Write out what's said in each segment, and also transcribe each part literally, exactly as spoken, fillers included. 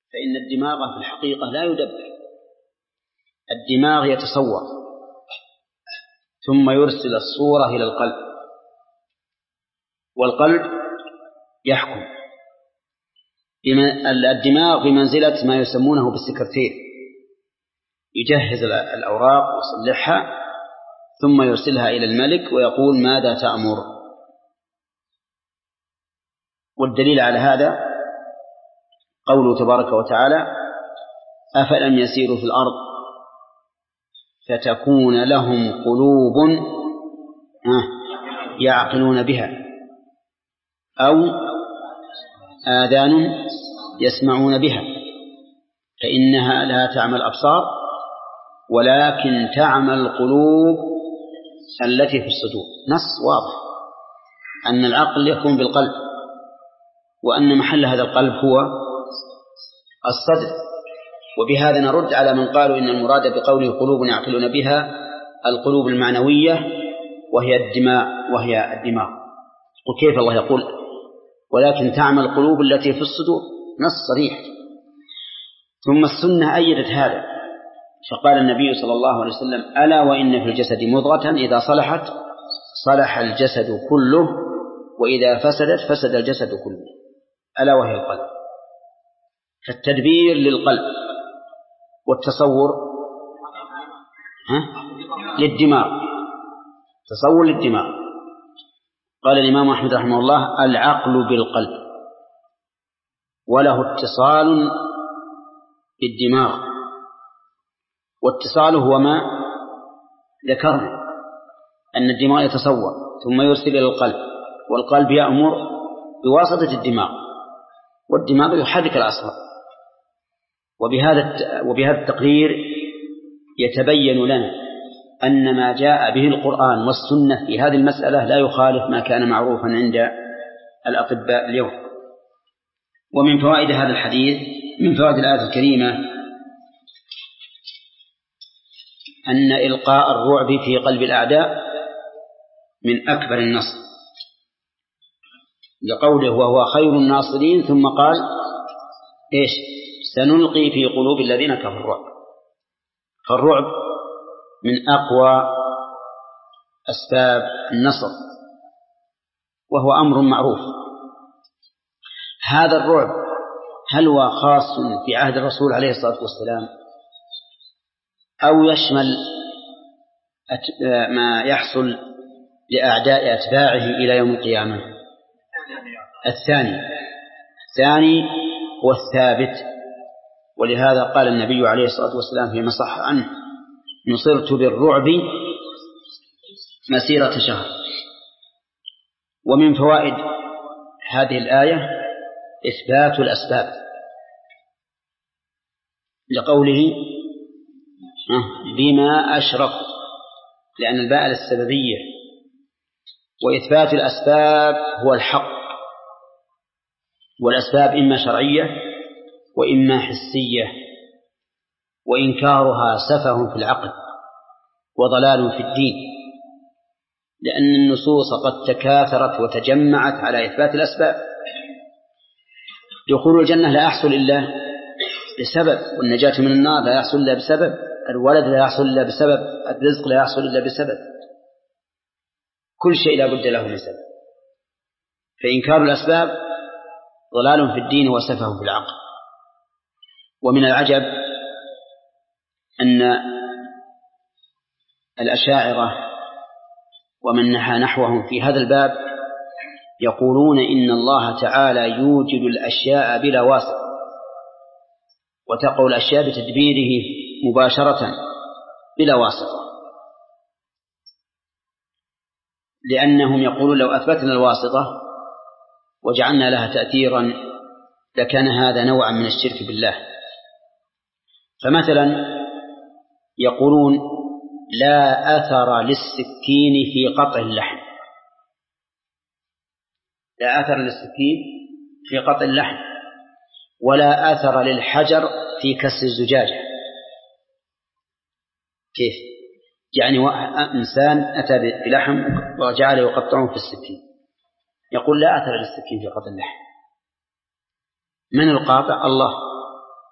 فإن الدماغ في الحقيقة لا يدبر، الدماغ يتصور ثم يرسل الصورة إلى القلب، والقلب يحكم. الدماغ بمنزلة ما يسمونه بالسكرتير، يجهز الأوراق ويصلحها ثم يرسلها إلى الملك ويقول ماذا تأمر. والدليل على هذا قوله تبارك وتعالى أفلم يسيروا في الأرض فتكون لهم قلوب يعقلون بها أو آذان يسمعون بها فإنها لا تعمى الأبصار ولكن تعمى القلوب التي في الصدور. نص واضح أن العقل يكون بالقلب، وأن محل هذا القلب هو الصدر. وبهذا نرد على من قالوا إن المراد بقوله قلوب يعقلون بها القلوب المعنوية وهي الدماء وهي الدماغ. وكيف الله يقول ولكن تعمى القلوب التي في الصدور؟ نص صريح. ثم السنة أيدت هذا، فقال النبي صلى الله عليه وسلم ألا وإن في الجسد مضغة إذا صلحت صلح الجسد كله وإذا فسدت فسد الجسد كله، ألا وهي القلب. فالتدبير للقلب والتصور ها؟ للدماغ، تصور للدماغ. قال الإمام أحمد رحمه الله العقل بالقلب وله اتصال بالدماغ، واتصاله هو ما ذكرنا أن الدماغ يتصور ثم يرسل إلى القلب، والقلب يأمر بواسطة الدماغ، والدماغ يحرك الأصوات. وبهذا وبهذا التقرير يتبين لنا أن ما جاء به القرآن والسنة في هذه المسألة لا يخالف ما كان معروفا عند الأطباء اليوم. ومن فوائد هذا الحديث من فوائد الآية الكريمة أن إلقاء الرعب في قلب الأعداء من أكبر النصر، لقوله وهو خير الناصرين، ثم قال إيش سنلقي في قلوب الذين كفروا الرعب. فالرعب من أقوى أسباب النصر وهو أمر معروف. هذا الرعب هل هو خاص في عهد الرسول عليه الصلاة والسلام أو يشمل ما يحصل لأعداء أتباعه إلى يوم القيامة؟ الثاني الثاني هو الثابت. ولهذا قال النبي عليه الصلاة والسلام فيما صح عنه نصرت بالرعب مسيرة شهر. ومن فوائد هذه الآية إثبات الأسباب، لقوله بما أشركوا، لأن الباء للسببية، وإثبات الأسباب هو الحق. والأسباب إما شرعية وإما حسية، وإنكارها سفه في العقل وضلال في الدين، لأن النصوص قد تكاثرت وتجمعت على إثبات الأسباب. دخول الجنة لا يحصل إلا بسبب، والنجاة من النار لا يحصل إلا بسبب، الولد لا يحصل إلا بسبب، الرزق لا يحصل إلا بسبب، كل شيء لا بد له من سبب. فإنكار الأسباب ضلال في الدين وسفه في العقل. ومن العجب أن الأشاعرة ومن نحى نحوهم في هذا الباب يقولون إن الله تعالى يوجد الأشياء بلا واسطة، وتقع الأشياء بتدبيره مباشرة بلا واسطة، لأنهم يقولون لو أثبتنا الواسطة وجعلنا لها تأثيرا لكان هذا نوعا من الشرك بالله. فمثلا يقولون لا أثر للسكين في قطع اللحم، لا أثر للسكين في قطع اللحم، ولا أثر للحجر في كسر الزجاجة. كيف؟ يعني إنسان أتى بلحم وجعل يقطعه في السكين، يقول لا أثر للسكين في قطع اللحم. من القاطع؟ الله.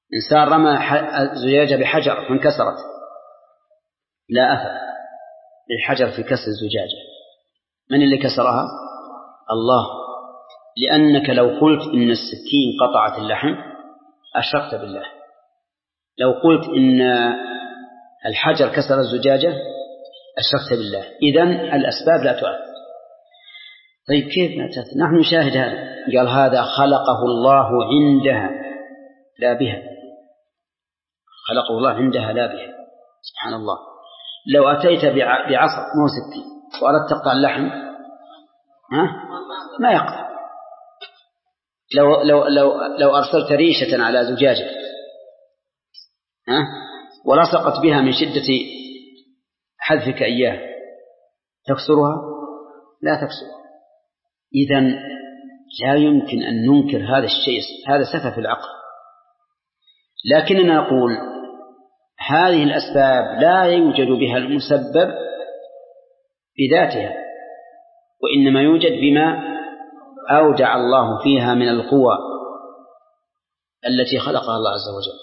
إنسان رمى زجاجة بحجر فانكسرت، لا أثر للحجر في كسر الزجاجة. من اللي كسرها؟ الله. لأنك لو قلت إن السكين قطعت اللحم أشركت بالله، لو قلت إن الحجر كسر الزجاجة أشركت بالله. إذن الأسباب لا تؤثر. طيب كيف نتأثر؟ نحن نشاهد هذا. قال هذا خلقه الله عندها لا بها، خلقه الله عندها لا بها. سبحان الله. لو أتيت بعصا مو سكين وأردت تقطع اللحم ها؟ ما يقطع. لو, لو, لو, لو أرسلت ريشة على زجاجة ها؟ ولصقت بها من شدة حذفك إياه تكسرها؟ لا تكسرها. إذن لا يمكن أن ننكر هذا الشيء، هذا سفه في العقل. لكننا نقول هذه الأسباب لا يوجد بها المسبب بذاتها، وإنما يوجد بما أودع الله فيها من القوى التي خلقها الله عز وجل.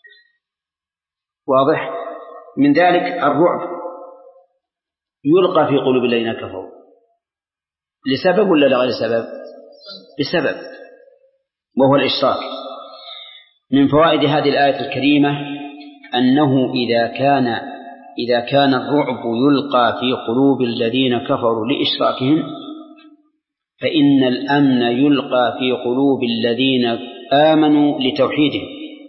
واضح؟ من ذلك الرعب يلقى في قلوب الذين كفروا لسبب ولا لغير سبب؟ بسبب، وهو الإشراك. من فوائد هذه الآية الكريمة أنه إذا كان إذا كان الرعب يلقى في قلوب الذين كفروا لإشراكهم، فإن الأمن يلقى في قلوب الذين آمنوا لتوحيدهم.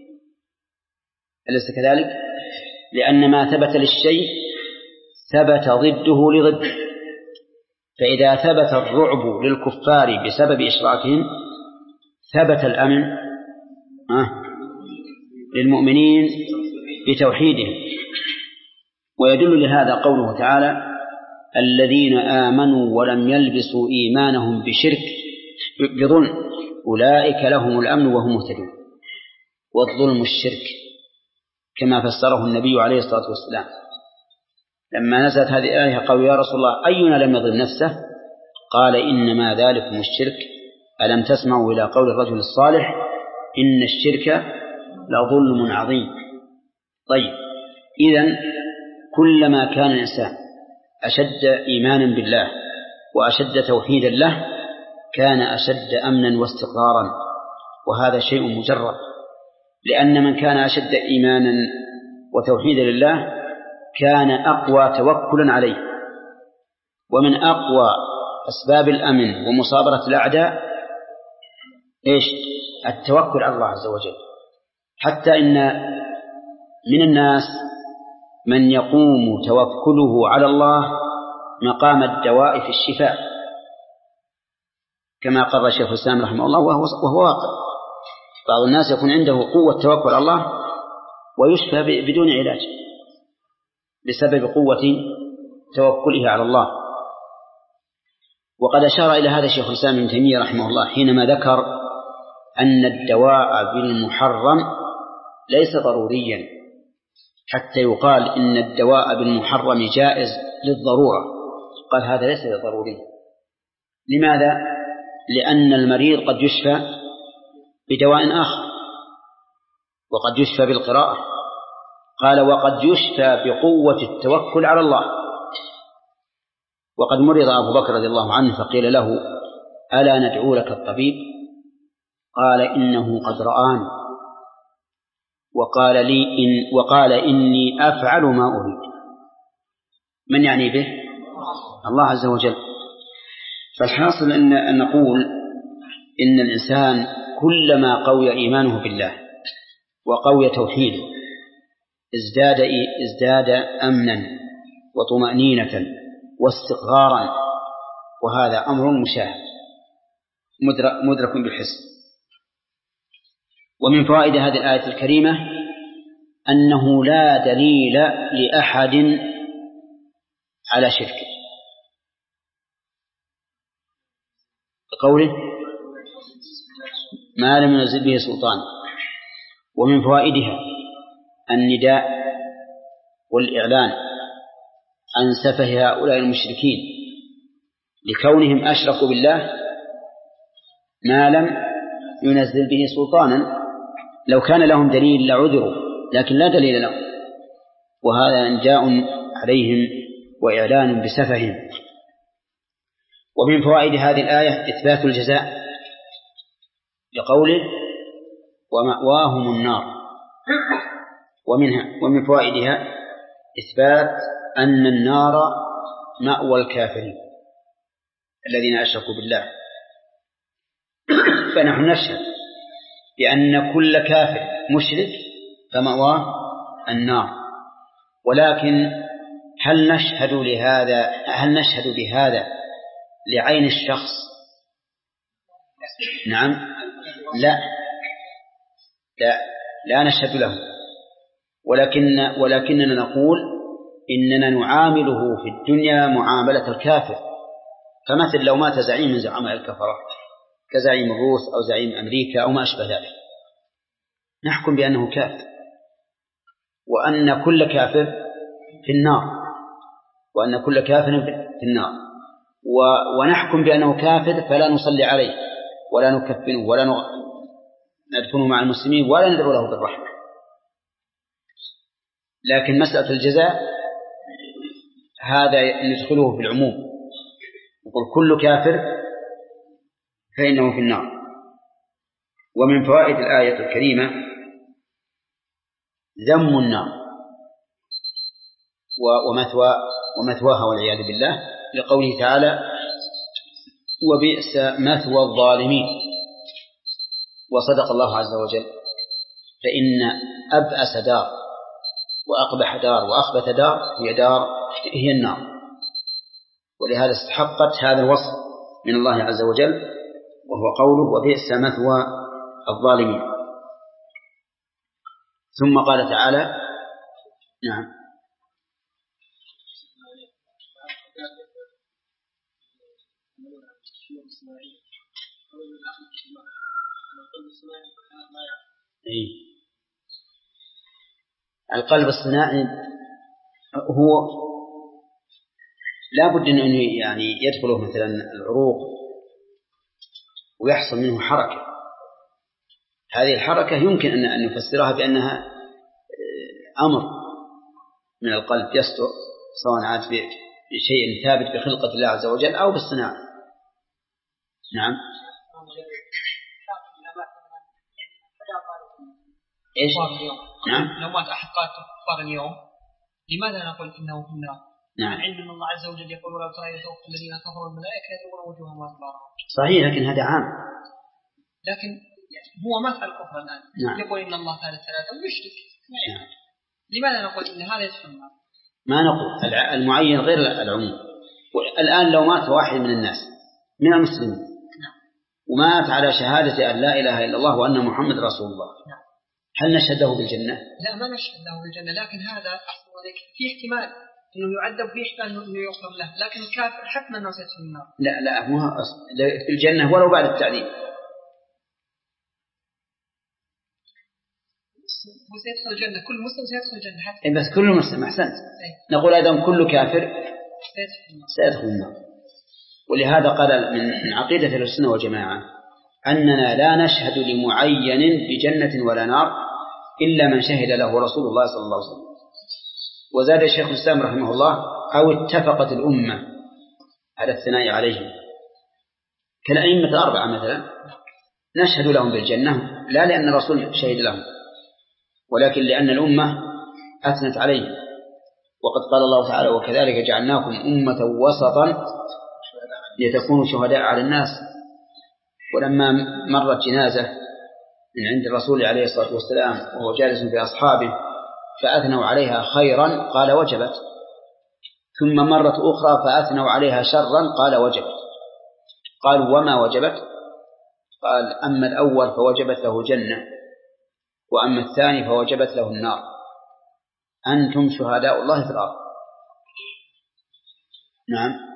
أليس كذلك؟ لأن ما ثبت للشيء ثبت ضده لضده. فإذا ثبت الرعب للكفار بسبب إشراكهم ثبت الأمن للمؤمنين بتوحيدهم. ويدل لهذا قوله تعالى الذين آمنوا ولم يلبسوا إيمانهم بشرك بظلم أولئك لهم الأمن وهم مهتدون. والظلم الشرك كما فسره النبي عليه الصلاة والسلام لما نزلت هذه الآية. قالوا يا رسول الله أينا لم يظلم نفسه؟ قال إنما ذلكم الشرك. ألم تسمعوا إلى قول الرجل الصالح إن الشرك لظلم عظيم. طيب، إذن كلما كان الإنسان أشد إيمانا بالله وأشد توحيدا له كان أشد أمنا واستقرارا، وهذا شيء مجرد. لأن من كان أشد إيمانا وتوحيدا لله كان أقوى توكلا عليه. ومن أقوى أسباب الأمن ومصابرة الأعداء إيش؟ التوكل على الله عز وجل. حتى إن من الناس من يقوم توكله على الله مقام الدواء في الشفاء، كما قال الشيخ الإسلام رحمه الله، وهو, وهو واقع. بعض الناس يكون عنده قوة توكل على الله ويشفى بدون علاج بسبب قوة توكله على الله. وقد أشار إلى هذا الشيخ الإسلام ابن تيمية رحمه الله حينما ذكر أن الدواء بالمحرم ليس ضروريا حتى يقال إن الدواء بالمحرم جائز للضرورة. قال هذا ليس ضروري. لماذا؟ لأن المريض قد يشفى بدواء آخر وقد يشفى بالقراءة. قال وقد يشفى بقوة التوكل على الله. وقد مرض أبو بكر رضي الله عنه فقيل له ألا ندعو لك الطبيب؟ قال إنه قد رآني وقال لي إن وقال إني أفعل ما أريد. من يعني به؟ الله عز وجل. فالحاصل أن, أن نقول إن الإنسان كلما قوي إيمانه بالله وقوي توحيده ازداد, ازداد أمنا وطمأنينة واستقرارا، وهذا أمر مشاهد مدرك بالحس. ومن فوائد هذه الآية الكريمة أنه لا دليل لأحد على شركه بقوله ما لم ينزل به سلطان. ومن فوائدها النداء والإعلان عن سفه هؤلاء المشركين لكونهم أشركوا بالله ما لم ينزل به سلطانا، لو كان لهم دليل لعذروا، لكن لا دليل لهم، وهذا انجاء عليهم وإعلان بسفههم. ومن فوائد هذه الآية إثبات الجزاء لقوله ومأواهم النار، ومنها ومن فوائدها إثبات أن النار مأوى الكافرين الذين أشركوا بالله. فنحن نشهد بأن كل كافر مشرك فمأواه النار، ولكن هل نشهد لهذا هل نشهد بهذا لعين الشخص؟ نعم، لا لا لا نشهد له، ولكن ولكننا نقول إننا نعامله في الدنيا معاملة الكافر، كمثل لو مات زعيم من زعماء الكفرة كزعيم الروس أو زعيم أمريكا أو ما أشبه ذلك، نحكم بأنه كافر، وأن كل كافر في النار، وأن كل كافر في النار، ونحكم بأنه كافر فلا نصلي عليه ولا نكفنه ولا ندفنه مع المسلمين ولا ندعو له بالرحمة. لكن مسألة الجزاء هذا ندخله في العموم، نقول كل كافر فإنه في النار. ومن فوائد الآية الكريمة ذم النار ومثوى ومثواها والعياذ بالله، لقوله تعالى وبئس مثوى الظالمين. وصدق الله عز وجل، فإن أبأس دار وأقبح دار وأخبث دار هي دار هي النار، ولهذا استحقت هذا الوصف من الله عز وجل، وهو قوله وبئس مثوى الظالمين. ثم قال تعالى نعم إيه. القلب الصناعي هو لا بد أنه يعني يدخله مثلا العروق ويحصل منه حركة. هذه الحركة يمكن أن نفسرها بأنها أمر من القلب يصدر، سواء عاد بشيء ثابت بخلقة الله عز وجل أو بالصناعة. نعم. إيش؟ نعم. لو مات أحد قاتل كفار اليوم لماذا نقول إنه في النار؟ نعم. علم من الله عز وجل يقول ولو ترى إذ توفى الذين كفروا الملائكة يضربون وجوههم وأدبارهم. صحيح، لكن هذا عام. لكن هو ما فعل الكفر الآن. نعم. يقول إن الله ثالث ثلاثة ويشرك. نعم. لماذا نقول إن هذا يدخل النار؟ ما نقول المعين غير العموم. الآن لو مات واحد من الناس من المسلمين ومات على شهادة أن لا إله إلا الله وأن محمد رسول الله، هل نشهد له بالجنة؟ لا، ما نشهد له بالجنة، لكن هذا في احتمال إنه يعذب، في احتمال إنه يغفر له، لكن الكافر حتما أنه سيدخل النار. لا لا، مو في الجنة ولو بعد التعذيب. هو سيدخل الجنة، كل مسلم سيدخل الجنة حتى. إيه بس كل مسلم، أحسنت. نقول أيضا كل كافر سيدخل النار. ولهذا قال من عقيدة السنة والجماعة أننا لا نشهد لمعين بجنة ولا نار إلا من شهد له رسول الله صلى الله عليه وسلم. وزاد الشيخ الإسلام رحمه الله أو اتفقت الأمة على الثناء عليهم، كالأئمة الأربعة مثلا نشهد لهم بالجنة لا لأن الرسول شهد لهم، ولكن لأن الأمة أثنت عليهم. وقد قال الله تعالى وكذلك جعلناكم أمة وسطا لتكونوا شهداء على الناس. ولما مرت جنازة من عند الرسول عليه الصلاة والسلام وهو جالس بأصحابه فأثنوا عليها خيرا قال وجبت، ثم مرت أخرى فأثنوا عليها شرا قال وجبت. قال وما وجبت؟ قال أما الأول فوجبت له جنة، وأما الثاني فوجبت له النار. أنتم شهداء الله في الأرض. نعم.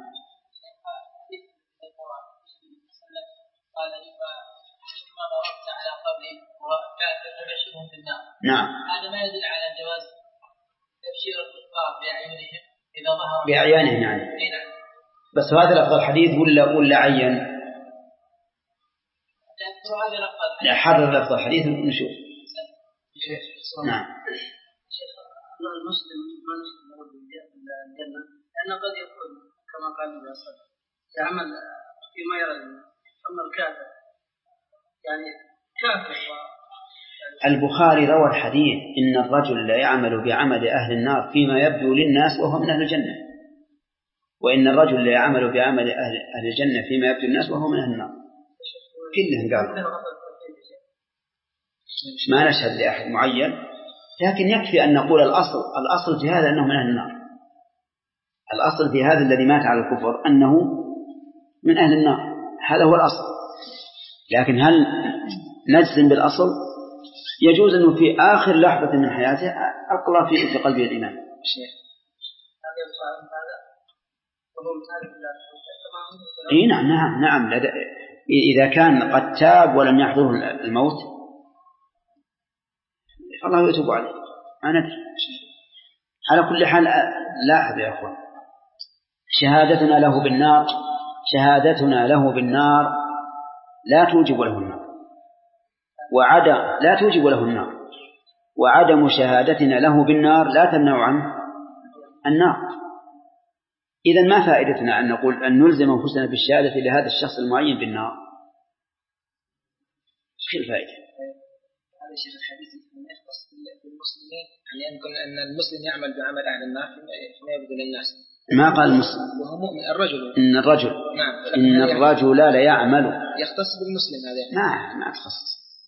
نعم. هذا ما يدل على جواز تبشير الكفار بأعينهم إذا ظهر بأعيانهم يعني. بس هذا لفظ الحديث ولا ولا عين؟ هذا لفظ. لا، حرر لفظ الحديث ونشوف. نعم. شيخ المسلم ما نشهد له بالجنة لأنه قد يكون كما قال النبي صلى الله عليه وسلم يعمل فيما يرى أما الكافر يعني كافر. البخاري روى الحديث إن الرجل لا يعمل بعمل أهل النار فيما يبدو للناس وهو من أهل الجنة، وإن الرجل لا يعمل بعمل أهل, أهل الجنة فيما يبدو للناس وهو من أهل النار. كلهم قالوا ما نشهد لأحد معين، لكن يكفي أن نقول الأصل الأصل في هذا أنه من أهل النار. الأصل في هذا الذي مات على الكفر أنه من أهل النار، هذا هو الأصل. لكن هل نجزم بالأصل؟ يجوز أنه في آخر لحظة من حياته ألقى في قلبه الإيمان. إيه نعم نعم نعم. إذا كان قد تاب ولم يحضره الموت فالله يتوب عليه، ما ندري. على كل حال لاحظ يا أخوان، شهادتنا له بالنار شهادتنا له بالنار لا توجب له النار، وعدم لا توجب له النار، وعدم شهادتنا له بالنار لا تمنع عنه النار. إذن ما فائدتنا أن نقول أن نلزم أنفسنا بالشهادة لهذا الشخص المعين بالنار؟ شو الفائدة؟ هذا شيء الحديث يختص بالمسلمين، يعني يقول أن المسلم يعمل بعمل أهل النار فيما يبدو للناس. ما قال المسلم وهو مؤمن الرجل. إن الرجل نعم. إن الرجل لا يعمل يختص بالمسلم هذا. ما ما تخصص.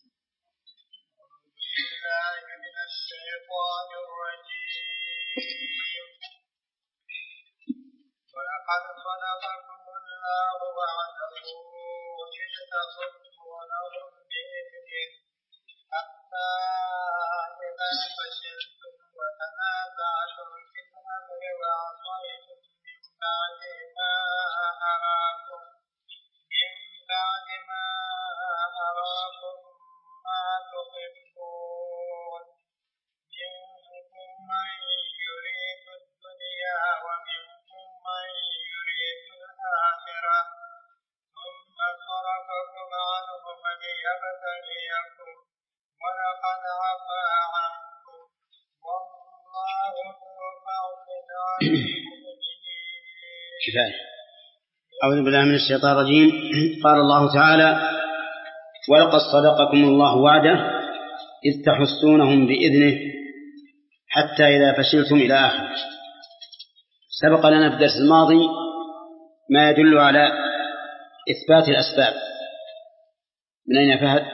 ولقد صدقكم الله وعده إذ تصدونهم بإذنه حتى إذا فشلتم وتنازعتم في الأمر وعصيتم من بعد ما أراكم من بعد ما أراكم ما تحبون منكم من يريد الدنيا ومنكم من يريد الآخرة ثم صرفكم عنهم ليبتليكم ولقد عفا عنكم والله ذو فضل على المؤمنين. كفاية. أعوذ بالله من الشيطان الرجيم. قال الله تعالى: ولقد صدقكم الله وعده إذ تحسونهم بإذنه حتى إذا فشلتم إلى آخره. سبق لنا في الدرس الماضي ما يدل على إثبات الأسباب. من أين فهد؟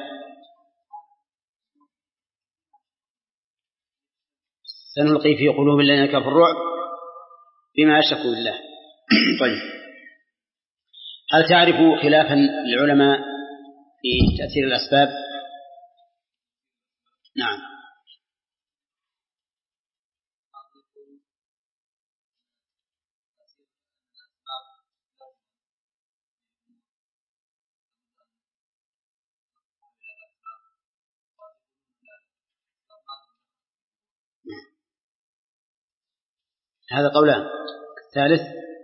سنلقي في قلوب الذين كفروا الرعب بما أشركوا بالله. طيب، هل تعرف خلافا للعلماء في تأثير الأسباب؟ نعم. هذا قولان. الثالث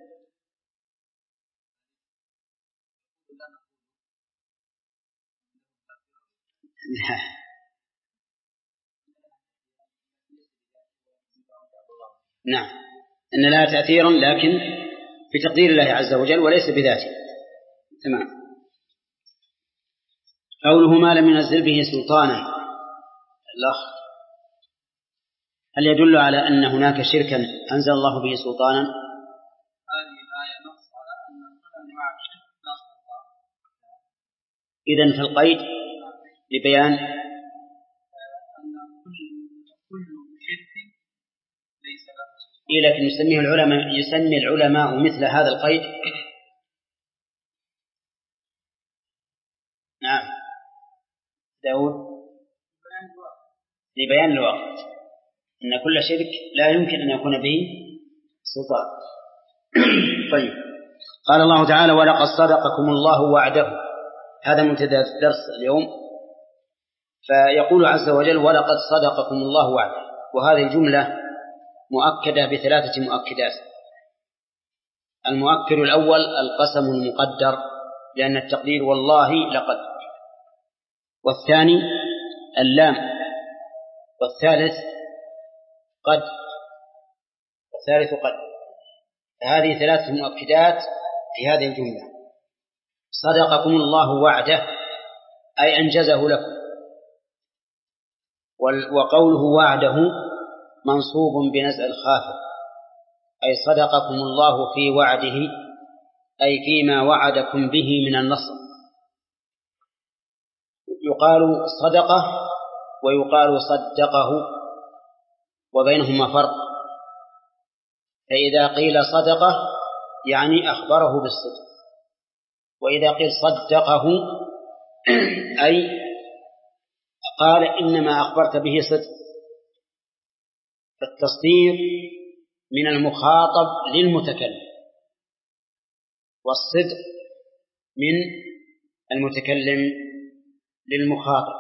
نعم، أن لها تأثيرا لكن بتقدير الله عز وجل وليس بذاته. تمام. قوله ما لم ينزل به سلطانا، الأخ، هل يدل على أن هناك شركا أنزل الله به سلطانا؟ هذه الآية نص على أن كل أنواع الشرك لا سلطان. إذن في القيد لبيان أن كل كل شرك ليس له سلطان. إيه، لكن يسميه العلماء يسمي العلماء مثل هذا القيد. نعم داود، لبيان الواقع إن كل شرك لا يمكن أن يكون به سلطان. طيب، قال الله تعالى: ولقد صدقكم الله وعده. هذا منتدى الدرس اليوم. فيقول عز وجل: ولقد صدقكم الله وعده، وهذه الجملة مؤكدة بثلاثة مؤكدات. المؤكد الأول القسم المقدر، لأن التقدير والله لقد. والثاني اللام والثالث قد والثالث قد. هذه ثلاث مؤكدات في هذه الجملة. صدقكم الله وعده أي أنجزه لكم، وقوله وعده منصوب بنزع الخافض، أي صدقكم الله في وعده أي فيما وعدكم به من النصر. يقال صدقه ويقال صدقه وبينهما فرق. فإذا قيل صدقه يعني أخبره بالصدق، وإذا قيل صدقه أي قال إنما أخبرت به صدق. فالتصديق من المخاطب للمتكلم، والصدق من المتكلم للمخاطب،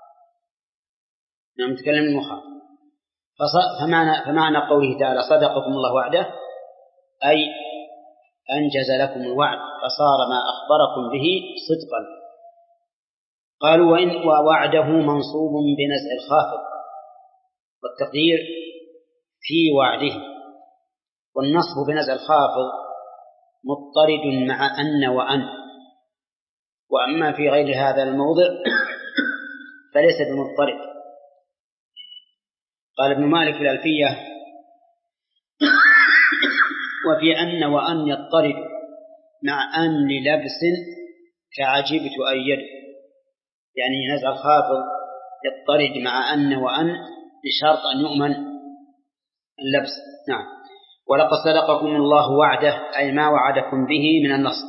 من المتكلم للمخاطب. فمعنى, فمعنى قوله تعالى صدقكم الله وعده أي أنجز لكم الوعد، فصار ما أخبركم به صدقا. قالوا وإن ووعده منصوب بنزع الخافض، والتقدير في وعده، والنصب بنزع الخافض مضطرد مع أن وأن. وأما في غير هذا الموضع فليس بمضطرد. قال ابن مالك في الألفية وفي أن وأن يضطرد مع أن للبس كعجبت أيد، يعني نزع الخافض يضطرد مع أن وأن بشرط أن يؤمن اللبس. نعم. ولقد صدقكم الله وعده أي ما وعدكم به من النصر.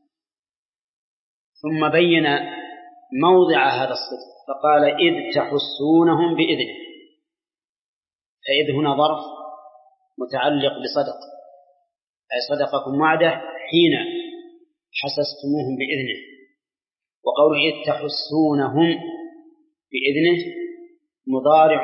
ثم بين موضع هذا الصدق فقال إذ تحسونهم بإذنه. فإذ هنا ظرف متعلق بصدق، أي صدقكم وعده حين حسستموهم بإذنه. وقوله إذ تحسونهم بإذنه مضارع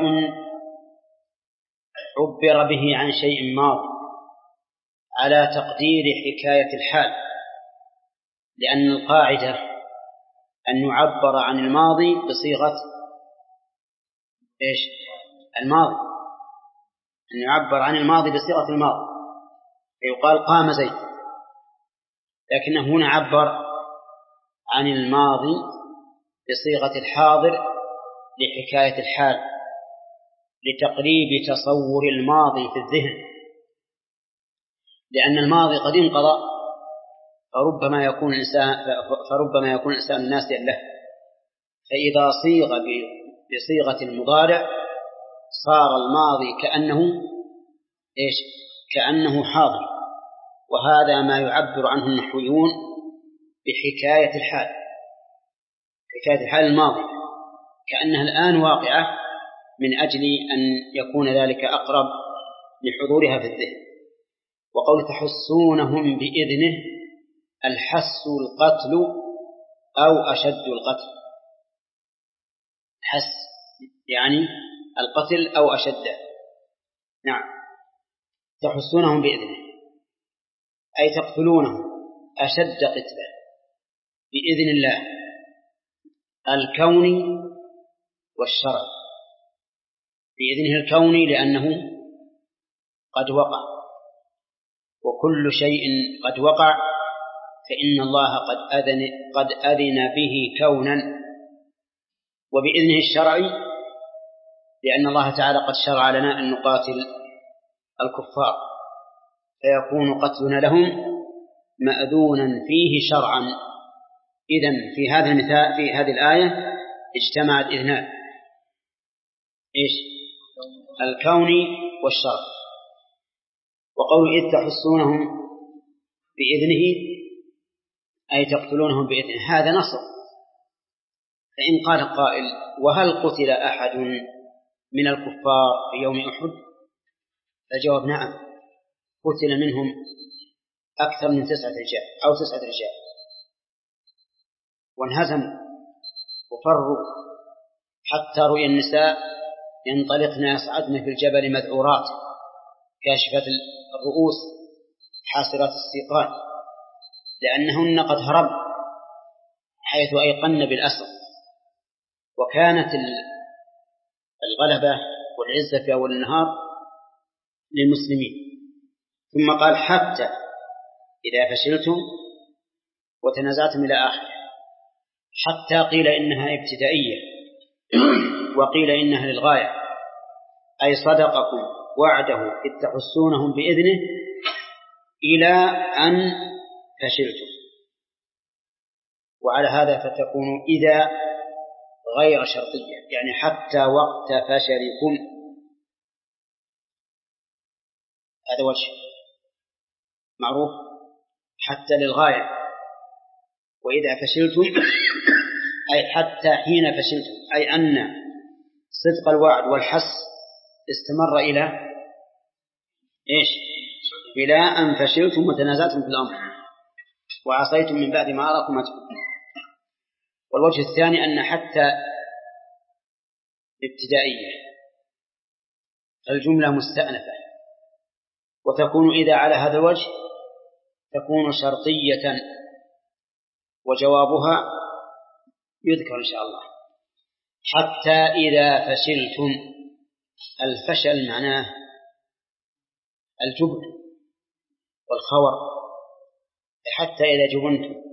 عبر به عن شيء ماضي على تقدير حكاية الحال، لأن القاعدة أن نعبر عن الماضي بصيغة إيش؟ الماضي، أن يعبر عن الماضي بصيغة الماضي، فيقال قام زيد، لكنه هنا عبر عن الماضي بصيغة الحاضر لحكاية الحال، لتقريب تصور الماضي في الذهن، لأن الماضي قد انقضى فربما يكون الإنسان فربما يكون الإنسان ناسيا له. فإذا صيغ بصيغة المضارع صار الماضي كأنه إيش؟ كأنه حاضر، وهذا ما يعبر عنه النحويون بحكاية الحال، حكاية الحال الماضي كأنها الآن واقعة، من أجل أن يكون ذلك أقرب لحضورها في الذهن. وقول تحسونهم بإذنه الحس القتل أو أشد القتل، حس يعني القتل أو أشده. نعم. تحسونهم بإذنه أي تقتلونهم أشد قتله بإذن الله الكوني والشرع. بإذنه الكوني لأنه قد وقع، وكل شيء قد وقع فإن الله قد أذن, قد أذن به كونا. وبإذنه الشرعي لأن الله تعالى قد شرع لنا أن نقاتل الكفار، فيكون قتلنا لهم مأذونا فيه شرعا. إذن في هذا المثال في هذه الآية اجتمع الإذنان، إيش؟ الكوني والشرع. وقول إذ تحسونهم بإذنه أي تقتلونهم بإذنه، هذا نصر. فإن قال قائل وهل قتل أحد من الكفار في يوم أحد؟ فالجواب نعم، قتل منهم أكثر من تسعة رجال أو تسعة رجال، وانهزموا وفروا حتى رؤي النساء ينطلقن يصعدن في الجبل مذعورات كاشفات الرؤوس حاسرات السيقان، لأنهن قد هرب حيث أيقن بالأسر. وكانت الغلبة والعزة في أول النهار للمسلمين. ثم قال حتى إذا فشلتم وتنازعتم إلى آخر. حتى قيل إنها ابتدائية وقيل إنها للغاية، أي صدقكم وعده إذ تحسونهم بإذنه إلى أن فشلتم. وعلى هذا فتكون إذا غير شرطية، يعني حتى وقت فشلكم، هذا وجه معروف. حتى للغاية، وإذا فشلتم أي حتى حين فشلتم، أي أن صدق الوعد والحس استمر إلى إيش؟ إلى أن فشلتم وتنازعتم في الأمر وعصيتم من بعد ما أراكم ما تحبون. والوجه الثاني أن حتى ابتدائية، الجملة مستأنفة، وتكون إذا على هذا الوجه تكون شرطية، وجوابها يذكر إن شاء الله. حتى إذا فشلتم، الفشل معناه الجبن والخور، حتى إذا جبنتم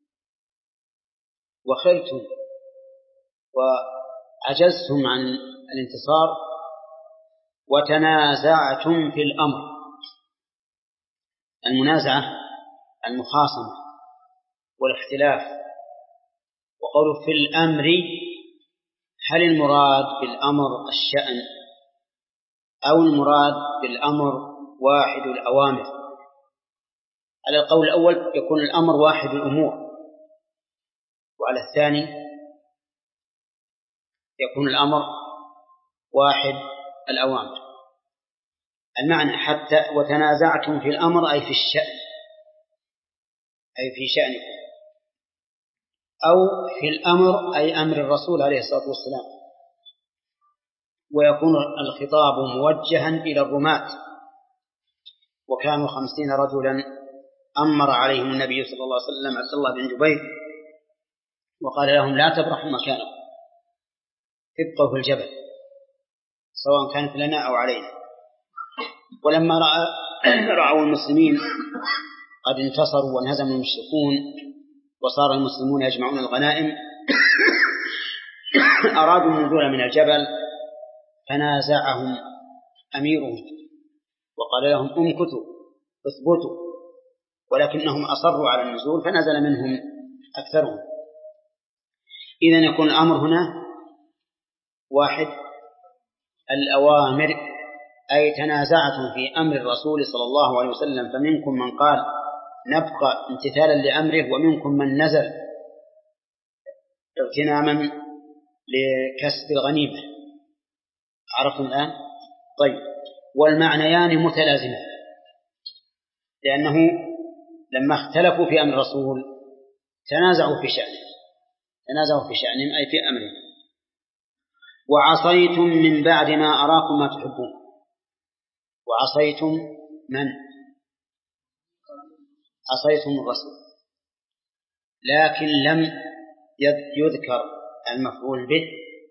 وخلتم وعجزتم عن الانتصار وتنازعتم في الأمر. المنازعة المخاصمة والاختلاف. وقوله في الأمر، هل المراد بالأمر الشأن أو المراد بالأمر واحد الأوامر؟ على القول الأول يكون الأمر واحد الأمور، وعلى الثاني يكون الأمر واحد الأوامر. المعنى حتى وتنازعتم في الأمر أي في الشأن، أي في شأنكم، أو في الأمر أي أمر الرسول عليه الصلاة والسلام. ويكون الخطاب موجها إلى الرماة، وكانوا خمسين رجلا أمر عليهم النبي صلى الله عليه وسلم عبد الله بن جبير وقال لهم لا تبرحوا مكانكم، ابقوا في الجبل سواء كانت لنا أو علينا. ولما رأى رأوا المسلمين قد انتصروا وانهزم المشركون وصار المسلمون يجمعون الغنائم أرادوا النزول من الجبل، فنازعهم أميرهم وقال لهم امكثوا اثبتوا، ولكنهم أصروا على النزول فنزل منهم أكثرهم. إذن يكون الأمر هنا واحد الأوامر، أي تنازعتم في أمر الرسول صلى الله عليه وسلم، فمنكم من قال نبقى امتثالا لأمره، ومنكم من نزل اغتناما لكسب الغنيمة. عرفتم الآن؟ طيب، والمعنيان متلازمان، لأنه لما اختلفوا في أمر الرسول تنازعوا في شأنه تنازعوا في شأنهم أي في أمره. وعصيتم من بعد ما أراكم ما تحبون. وعصيتم من؟ عصيتم الرسول، لكن لم يذكر المفعول به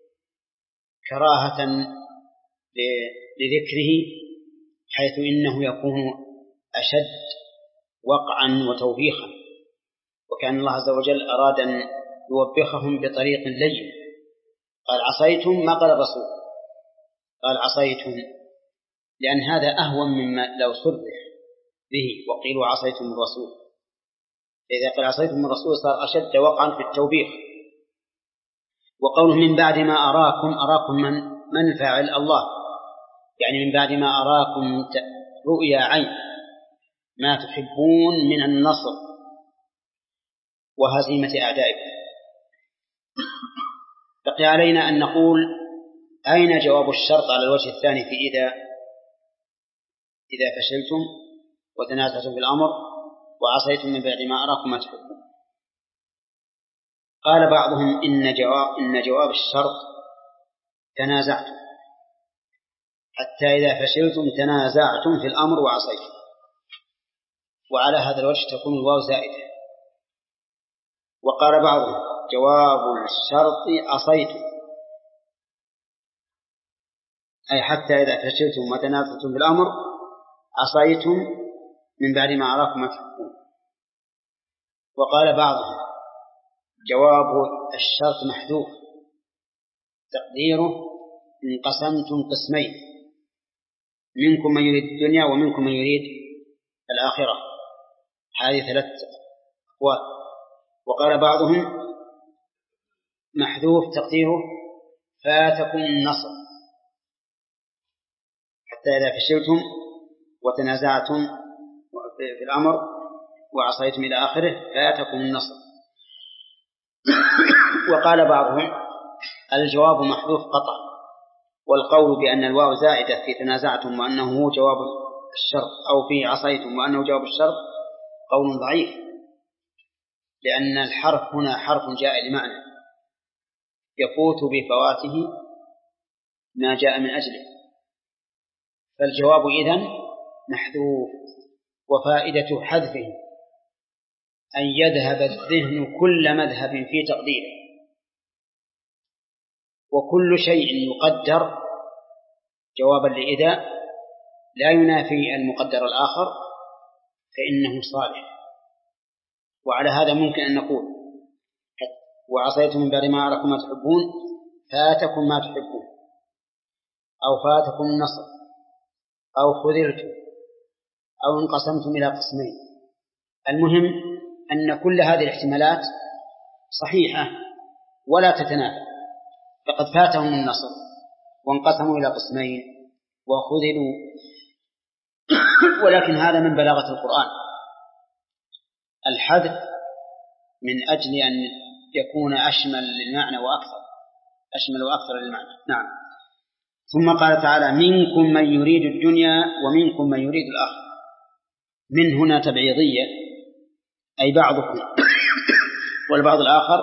كراهة لذكره، حيث إنه يكون أشد وقعا وتوبيخا، وكان الله عز وجل أراد أن يوبخهم بطريق لين. قال عصيتم ما قال الرسول، قال عصيتم، لأن هذا أهون مما لو صرح به وقيلوا عصيتم الرسول. إذا قال عصيتم الرسول صار أشد وقعا في التوبيخ. وقوله من بعد ما أراكم، أراكم من, من فاعل الله، يعني من بعد ما أراكم رؤيا عين ما تحبون من النصر وهزيمة أعدائكم. بقي علينا أن نقول أين جواب الشرط على الوجه الثاني في إذا إذا فشلتم وتنازعتم في الأمر وعصيتم من بعد ما أراكم ما تحبون. قال بعضهم إن جواب, إن جواب الشرط تنازعتم، حتى إذا فشلتم تنازعتم في الأمر وعصيتم، وعلى هذا الوجه تكون الواو زائدة. وقال بعضهم جواب الشرط عصيتم، أي حتى إذا فشلتم وتنازعتم في الأمر عصيتم من بعد ما أراكم ما تحبون. وقال بعضهم جواب الشرط محذوف تقديره إن قسمتم قسمين منكم من يريد الدنيا ومنكم من يريد الآخرة. هذه ثلاث أقوال. وقال بعضهم محذوف تقديره فاتكم النصر حتى إذا فشلتم وتنازعتم في الأمر وعصيتم إلى آخره فاتكم النصر. وقال بعضهم الجواب محذوف قطع، والقول بأن الواو زائدة في تنازعتم وأنه هو جواب الشرط أو في عصيتم وأنه جواب الشرط قول ضعيف، لأن الحرف هنا حرف جاء لمعنى يفوت بفواته ما جاء من أجله، فالجواب إذن محذوف. وفائدة حذفه أن يذهب الذهن كل مذهب في تقديره، وكل شيء يقدر جوابا لإذا لا ينافي المقدر الآخر فإنه صالح. وعلى هذا ممكن أن نقول وعصيتم من بعد ما أراكم ما تحبون فاتكم ما تحبون، أو فاتكم النصر، أو خذلتم، أو انقسمتم إلى قسمين. المهم أن كل هذه الاحتمالات صحيحة ولا تتنافى، فقد فاتهم النصر وانقسموا إلى قسمين وخذلوا. ولكن هذا من بلاغة القرآن الحذف من أجل أن يكون أشمل للمعنى وأكثر أشمل وأكثر للمعنى. نعم. ثم قال تعالى منكم من يريد الدنيا ومنكم من يريد الآخرة. من هنا تبعيضية أي بعضكم والبعض الآخر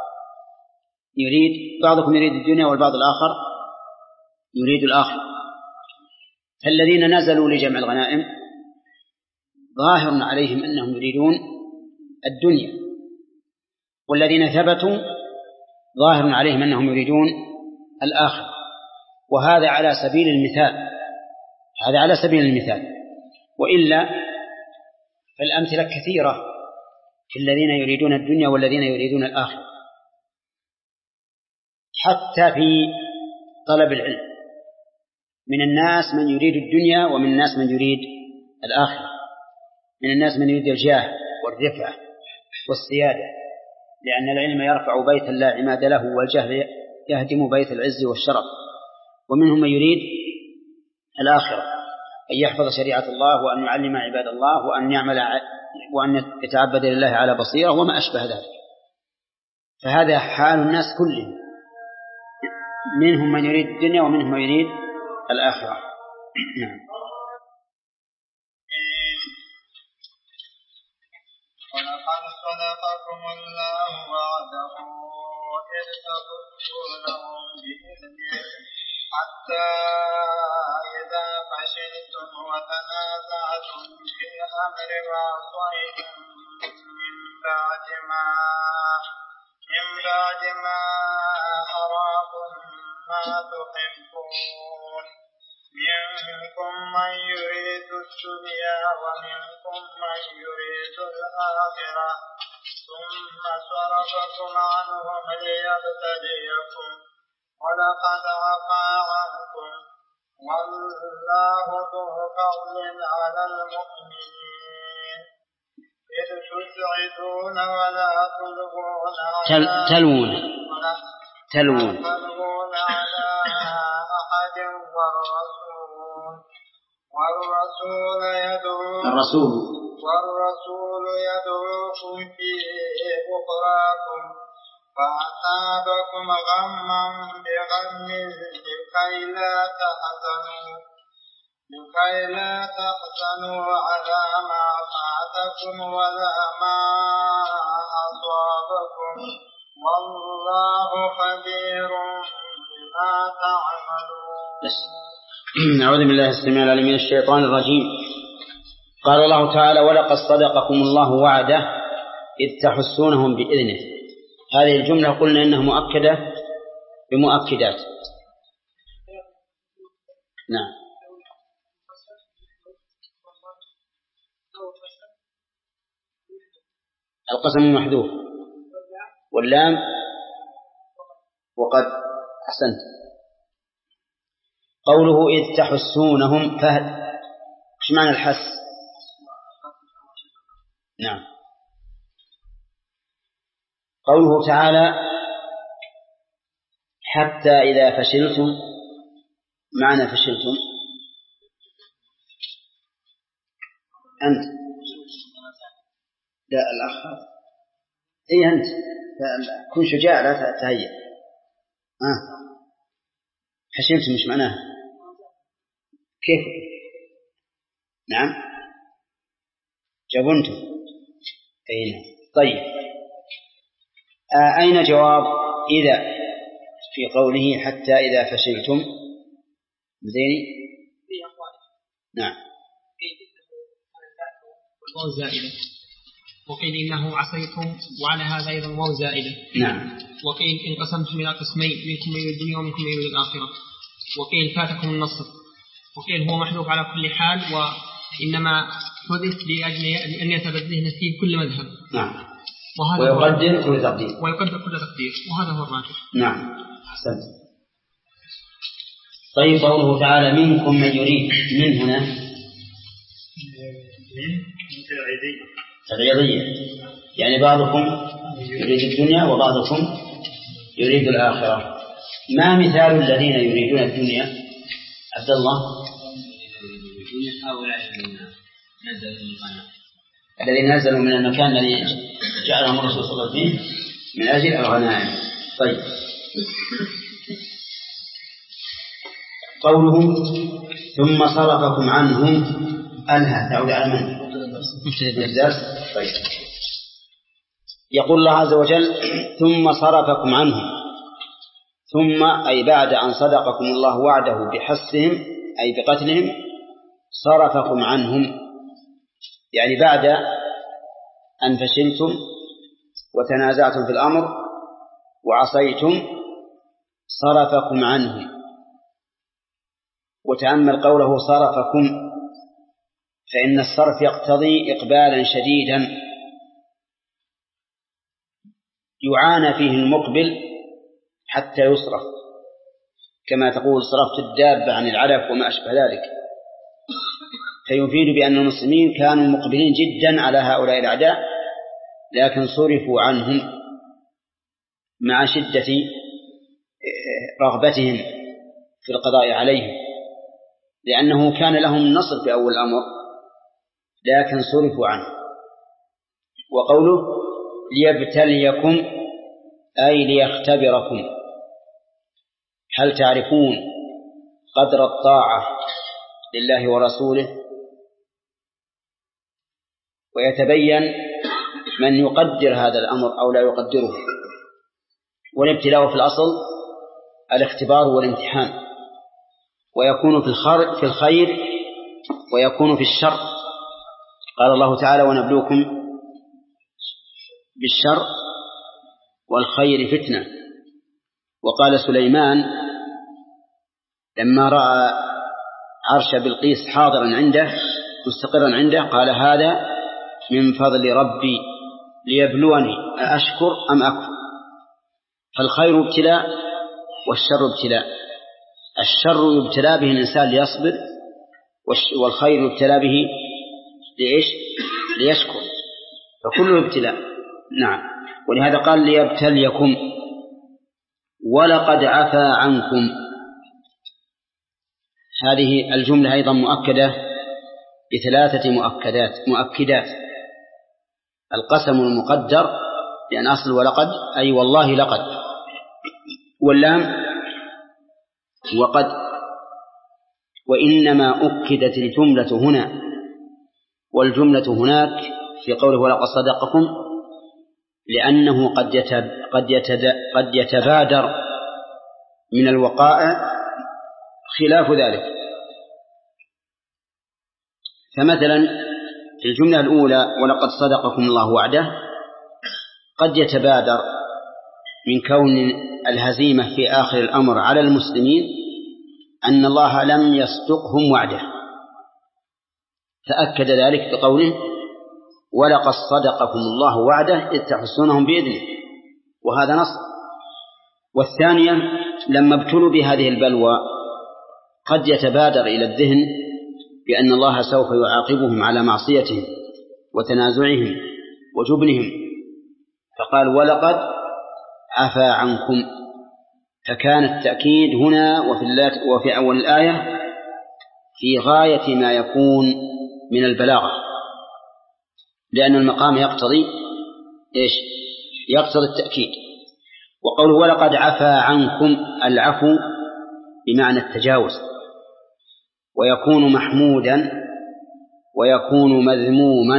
يريد بعضكم يريد الدنيا والبعض الآخر يريد الآخرة. فالذين نزلوا لجمع الغنائم ظاهر عليهم أنهم يريدون الدنيا، والذين ثبتوا ظاهر عليهم أنهم يريدون الآخرة. وهذا على سبيل المثال هذا على سبيل المثال وإلا فالأمثلة كثيرة في الذين يريدون الدنيا والذين يريدون الآخرة. حتى في طلب العلم من الناس من يريد الدنيا ومن الناس من يريد الآخرة. من الناس من يريد الجاه والرفعة والسيادة، لأن العلم يرفع بيتا لا عماد له، والجهل يهدم بيت العز والشرف. ومنهم من يريد الآخرة، أن يحفظ شريعة الله وأن يعلم عباد الله وأن يعمل وأن يتعبد لله على بصيرة وما أشبه ذلك. فهذا حال الناس كلهم، منهم من يريد الدنيا ومنهم من يريد الآخرة. نعم. ولقد صدقكم الله وعده إذ تحسونهم بإذنه حتى إذا فشلتم وتنازعتم في الأمر وعصيتم من بعد ما من بعد ما أراكم ما تحبون منكم من يريد الدنيا ومنكم من يريد الآخرة ثم صرفكم عنهم ليبتليكم ولقد عفا عنكم والله ذو فضل على المؤمنين إذ تسعدون ولا تلوون على تلوون تلوون تلوون على أحد والرسول والرسول يدعوكم الرسول والرسول يدعوكم في أخراكم فأصابكم غما بغم لكي لا تحزنوا لكي لا تحزنوا على ما فاتكم ولا ما أصابكم والله خبير بما تعملون. أعوذ بالله السميع العليم من الشيطان الرجيم. قال الله تعالى ولقد صدقكم الله وعده إذ تحسونهم بإذنه. هذه الجملة قلنا إنها مؤكدة بمؤكدات. نعم. القسم محذوف واللام وقد. أحسنت. قوله إذ تحسونهم فهد، ايش معنى الحس؟ نعم. قوله تعالى حتى إذا فشلتم، معنى فشلتم أنت لا الأخ إيه أنت كن شجاع لا تهيأ. آه. فشلتم مش معناها كيف؟ نعم جبنتم. أين؟ طيب آه أين جواب إذا في قوله حتى إذا فشلتم؟ مزيني. نعم. واو زائدة، وقيل إنه عصيتم وعلى هذا أيضا واو زائدة. نعم. وقيل إن قسمتم إلى قسمين منكم من الدنيا ومنكم من الآخرة. وقيل فاتكم النصر. وقيل هو محذوف على كل حال، وإنما حذف لأجل أن يتبدله فيه كل مذهب. نعم. ويقدر كل تقدير ويقدر كل تقدير وهذا هو الراجح. نعم. أحسنت. طيب قوله تعالى منكم من يريد، من هنا تبعيضية، يعني بعضكم يريد الدنيا وبعضكم يريد الآخرة. ما مثال الذين يريدون الدنيا؟ عبد الله. الذين نزلوا من المكان الذي جعلهم الرسول صلى الله عليه وسلم من أجل الغنائم. طيب قوله ثم صرفكم عنهم، أنها تعود على من؟ طيب. يقول الله عز وجل ثم صرفكم عنهم، ثم أي بعد أن صدقكم الله وعده بحسهم أي بقتلهم صرفكم عنهم، يعني بعد أن فشلتم وتنازعتم في الأمر وعصيتم صرفكم عنهم. وتأمل قوله صرفكم، فإن الصرف يقتضي إقبالا شديدا يعانى فيه المقبل حتى يصرف، كما تقول صرفت الدابة عن العلف وما أشبه ذلك. فيفيد بأن المسلمين كانوا مقبلين جدا على هؤلاء الأعداء، لكن صرفوا عنهم مع شدة رغبتهم في القضاء عليهم، لأنه كان لهم النصر في أول الأمر لكن صرفوا عنه. وقوله ليبتليكم أي ليختبركم، هل تعرفون قدر الطاعة لله ورسوله؟ ويتبين من يقدر هذا الأمر أو لا يقدره. والابتلاء في الأصل الاختبار والامتحان، ويكون في الخير في الخير ويكون في الشر. قال الله تعالى ونبلوكم بالشر والخير فتنة. وقال سليمان لما رأى عرش بلقيس حاضرا عنده مستقرا عنده قال هذا من فضل ربي ليبلوني أأشكر أم أكفر. فالخير ابتلاء والشر ابتلاء. الشر يبتلى به الإنسان ليصبر، والخير يبتلى به لإيش؟ ليشكر. فكله ابتلاء. نعم. ولهذا قال ليبتليكم ولقد عفا عنكم. هذه الجملة أيضا مؤكدة بثلاثة مؤكدات مؤكدات. القسم المقدر لأن أصل ولقد أي والله لقد، واللام وقد. وإنما أكدت الجملة هنا والجملة هناك في قوله ولقد صدقكم لأنه قد قد قد يتبادر من الوقائع خلاف ذلك. فمثلا في الجملة الأولى ولقد صدقكم الله وعده قد يتبادر من كون الهزيمة في آخر الأمر على المسلمين أن الله لم يصدقهم وعده، فأكد ذلك بقوله ولقد صدقكم الله وعده إذ تحسونهم بإذنه، وهذا نص. والثانية لما ابتلوا بهذه البلوى قد يتبادر إلى الذهن بأن الله سوف يعاقبهم على معصيتهم وتنازعهم وجبنهم، فقال ولقد عفا عنكم، فكان التأكيد هنا وفي أول الآية في غاية ما يكون من البلاغة، لأن المقام يقتضي إيش؟ يقتضي التأكيد. وقوله ولقد عفا عنكم، العفو بمعنى التجاوز، ويكون محمودا ويكون مذموما.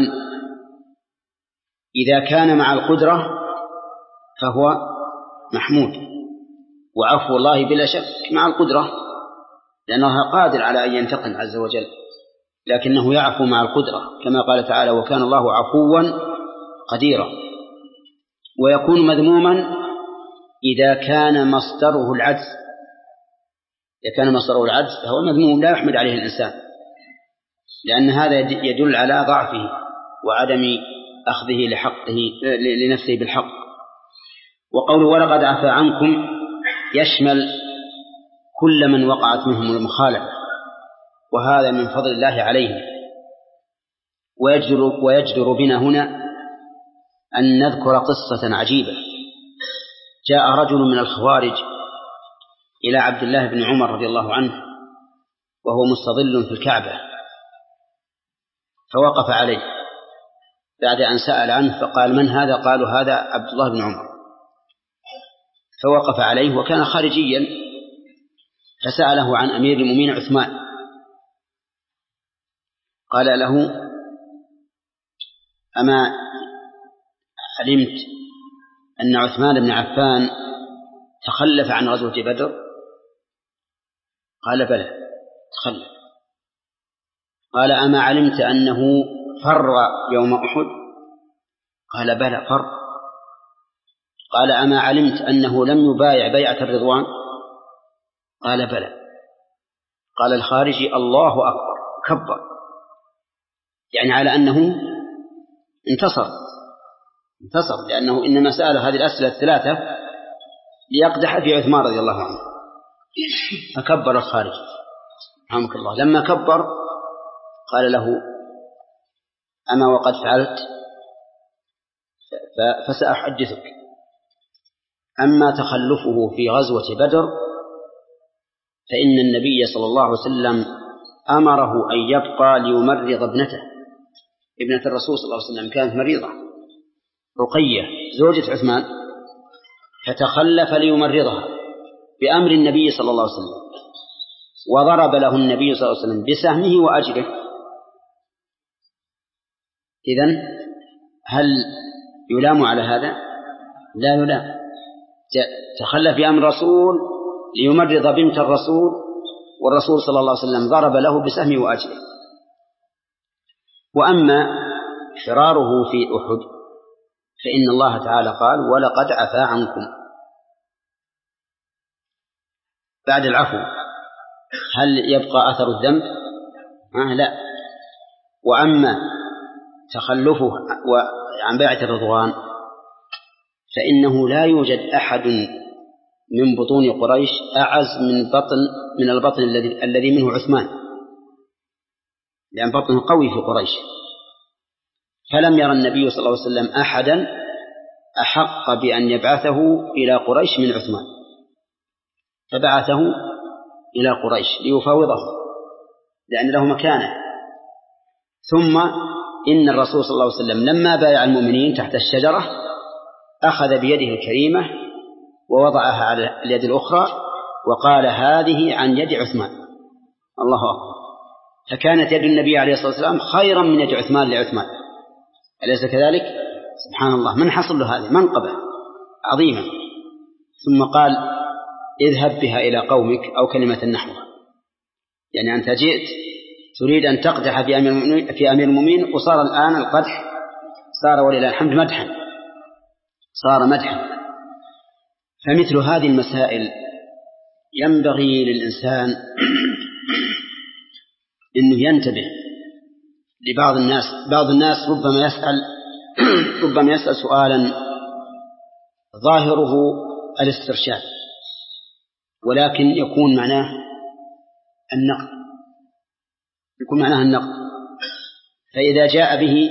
إذا كان مع القدرة فهو محمود، وعفو الله بلا شك مع القدرة لأنه قادر على أن ينتقم عز وجل، لكنه يعفو مع القدرة كما قال تعالى وكان الله عفوا قديرا. ويكون مذموما إذا كان مصدره العجز، إذا كان مصدره العجز فهو مذموم لا يحمد عليه الإنسان، لأن هذا يدل على ضعفه وعدم أخذه لحقه لنفسه بالحق. وقوله ولقد عفا عنكم يشمل كل من وقعت منهم المخالفة، وهذا من فضل الله عليهم. ويجدر, ويجدر بنا هنا أن نذكر قصة عجيبة. جاء رجل من الخوارج إلى عبد الله بن عمر رضي الله عنه وهو مستظل في الكعبة، فوقف عليه بعد أن سأل عنه فقال من هذا؟ قالوا هذا عبد الله بن عمر. فوقف عليه وكان خارجيا، فسأله عن أمير المؤمنين عثمان، قال له أما علمت أن عثمان بن عفان تخلف عن غزوة بدر؟ قال بلى تخلف. قال أما علمت أنه فر يوم أحد؟ قال بلى فر. قال أما علمت أنه لم يبايع بيعة الرضوان؟ قال بلى. قال الخارجي الله أكبر، كبر، يعني على أنه انتصر انتصر لأنه إنما سأل هذه الأسئلة الثلاثة ليقدح في عثمان رضي الله عنه، فكبر الخارجي رحمك الله. لما كبر قال له أما وقد فعلت؟ فسأحدثك. أما تخلفه في غزوة بدر فإن النبي صلى الله عليه وسلم أمره أن يبقى ليمرض ابنته، ابنة الرسول صلى الله عليه وسلم كانت مريضة، رقية زوجة عثمان، فتخلف ليمرضها بأمر النبي صلى الله عليه وسلم، وضرب له النبي صلى الله عليه وسلم بسهمه وأجره. إذن هل يلام على هذا؟ لا يلام. تخلف بأمر الرسول ليمرض بنت الرسول، والرسول صلى الله عليه وسلم ضرب له بسهمه وأجره. وأما فراره في أحد فإن الله تعالى قال ولقد عفا عنكم. بعد العفو هل يبقى أثر الذنب؟ آه لا. وأما تخلفه عن بيعة الرضوان فإنه لا يوجد أحد من بطون قريش أعز من بطن من البطن الذي الذي منه عثمان، لأن بطنه قوي في قريش. فلم يرى النبي صلى الله عليه وسلم أحدا أحق بأن يبعثه إلى قريش من عثمان، فبعثه إلى قريش ليفاوضه لأن له مكانة. ثم إن الرسول صلى الله عليه وسلم لما بايع المؤمنين تحت الشجرة أخذ بيده الكريمة ووضعها على اليد الأخرى وقال هذه عن يد عثمان. الله أكبر. فكانت يد النبي عليه الصلاة والسلام خيرا من يد عثمان لعثمان، أليس كذلك؟ سبحان الله، من حصل له هذه منقبة عظيمة. ثم قال اذهب بها إلى قومك أو كلمة نحوها، يعني أنت جئت تريد أن تقدح في أمير المؤمنين, في أمير المؤمنين وصار الآن القدح صار ولله الحمد مدحا، صار مدحا. فمثل هذه المسائل ينبغي للإنسان إنه ينتبه لبعض الناس. بعض الناس ربما يسأل ربما يسأل سؤالا ظاهره الاسترشاد ولكن يكون معناه النقد يكون معناه النقد فإذا جاء به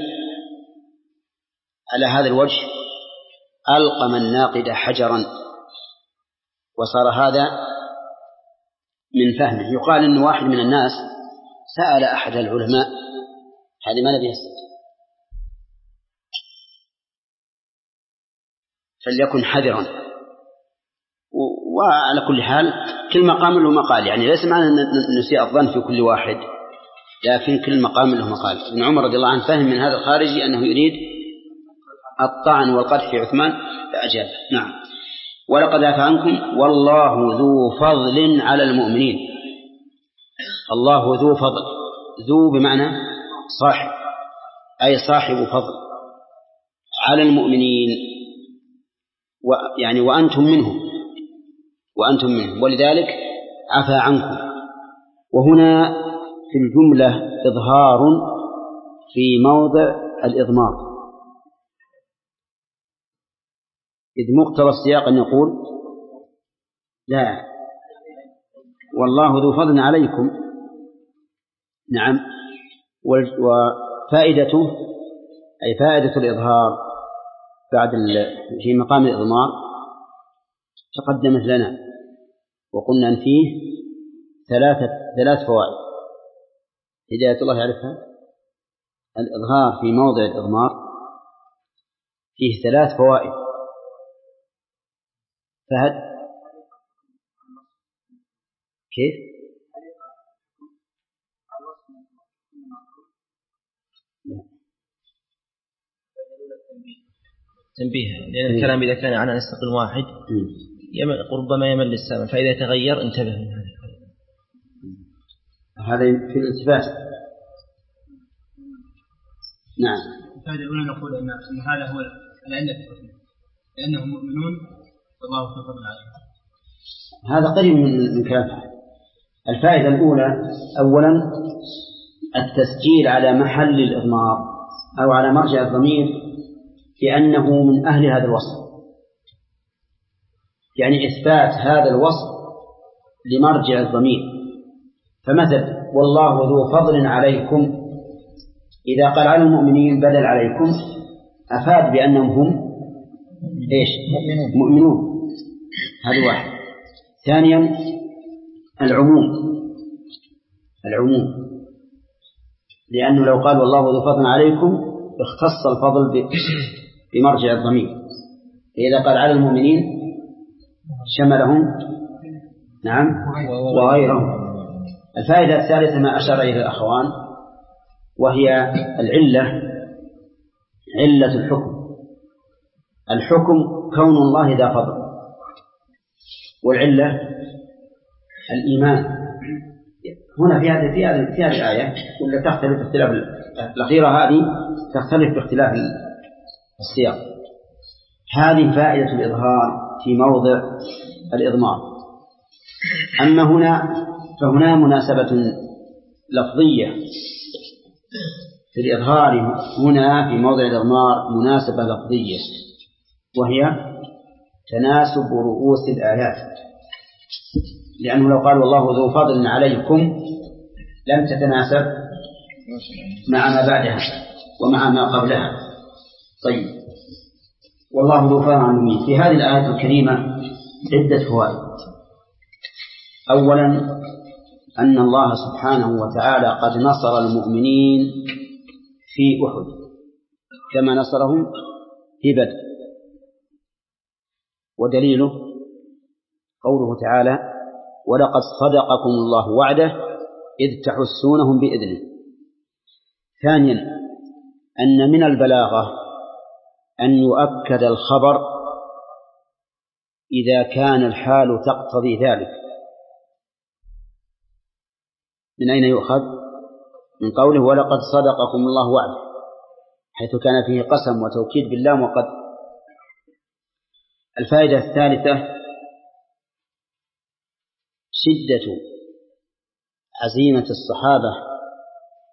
على هذا الوجه ألقم الناقد حجرا وصار هذا من فهمه. يقال إن واحد من الناس سأل أحد العلماء هذه ما نبي يسأل فليكن حذرا. وعلى كل حال كل مقام له مقال، يعني ليس معنى أن نسيء الظن في كل واحد، لكن كل مقام له مقال. ابن عمر رضي الله عنه فهم من هذا الخارجي أنه يريد الطعن والقدح في عثمان فأجاب. نعم. ولقد عفا عنكم والله ذو فضل على المؤمنين. الله ذو فضل، ذو بمعنى صاحب، أي صاحب فضل على المؤمنين، يعني وأنتم منهم وأنتم منهم ولذلك عفا عنكم. وهنا في الجملة إظهار في موضع الإضمار، إذ مقتضى السياق أن يقول لا والله ذو فضل عليكم. نعم. وفائدته أي فائدة الإظهار بعد في مقام الإضمار تقدمت لنا وقلنا أن فيه ثلاثة ثلاث فوائد هداية الله يعرفها. الإظهار في موضع الإضمار فيه ثلاث فوائد. فهد كيف؟ تنبيه، لأن الكلام إذا كان عن نستقل واحد ربما يمل للسامع، فإذا تغير انتبه من هذا. هذا في الالتفات. نعم. هذا هنا نقول أن هذا هو العلة لأنهم مؤمنون والله فضل عليهم. هذا قريب من كلام. الفائدة الأولى أولا التسجيل على محل الإضمار أو على مرجع الضمير لأنه من أهل هذا الوصف، يعني إثبات هذا الوصف لمرجع الضمير. فمثل والله ذو فضل عليكم إذا قال على المؤمنين بدل عليكم أفاد بأنهم هم إيش؟ مؤمنون. هذا واحد. ثانيا العموم العموم لأنه لو قال والله ذو فضل عليكم اختص الفضل بمرجع الضمير، إذا قال على المؤمنين شملهم نعم وغيرهم. الفائدة الثالثة ما أشار إليه الأخوان وهي العلة، علة الحكم. الحكم كون الله ذا فضل، والعلة الإيمان. هنا في هذه في هذه في هذه الآية ولا تختلف باختلاف الأخيرة هذه تختلف باختلاف السياق. هذه فائدة الإظهار في موضع الإضمار. أما هنا فهنا مناسبة لفظية في الإظهار. هنا في موضع الإضمار مناسبة لفظية وهي تناسب رؤوس الآيات، لأنه لو قال والله ذو فضل عليكم لم تتناسب مع ما بعدها ومع ما قبلها. طيب والله ذو فضل على المؤمنين. في هذه الآية الكريمة عدة فوائد. أولا أن الله سبحانه وتعالى قد نصر المؤمنين في أحد كما نصرهم في بدر، ودليله قوله تعالى ولقد صدقكم الله وعده إذ تحسونهم بإذنه. ثانيا أن من البلاغة أن يؤكد الخبر إذا كان الحال تقتضي ذلك. من أين يؤخذ؟ من قوله ولقد صدقكم الله وعده، حيث كان فيه قسم وتوكيد باللام وقد. الفائدة الثالثة شدة عزيمة الصحابة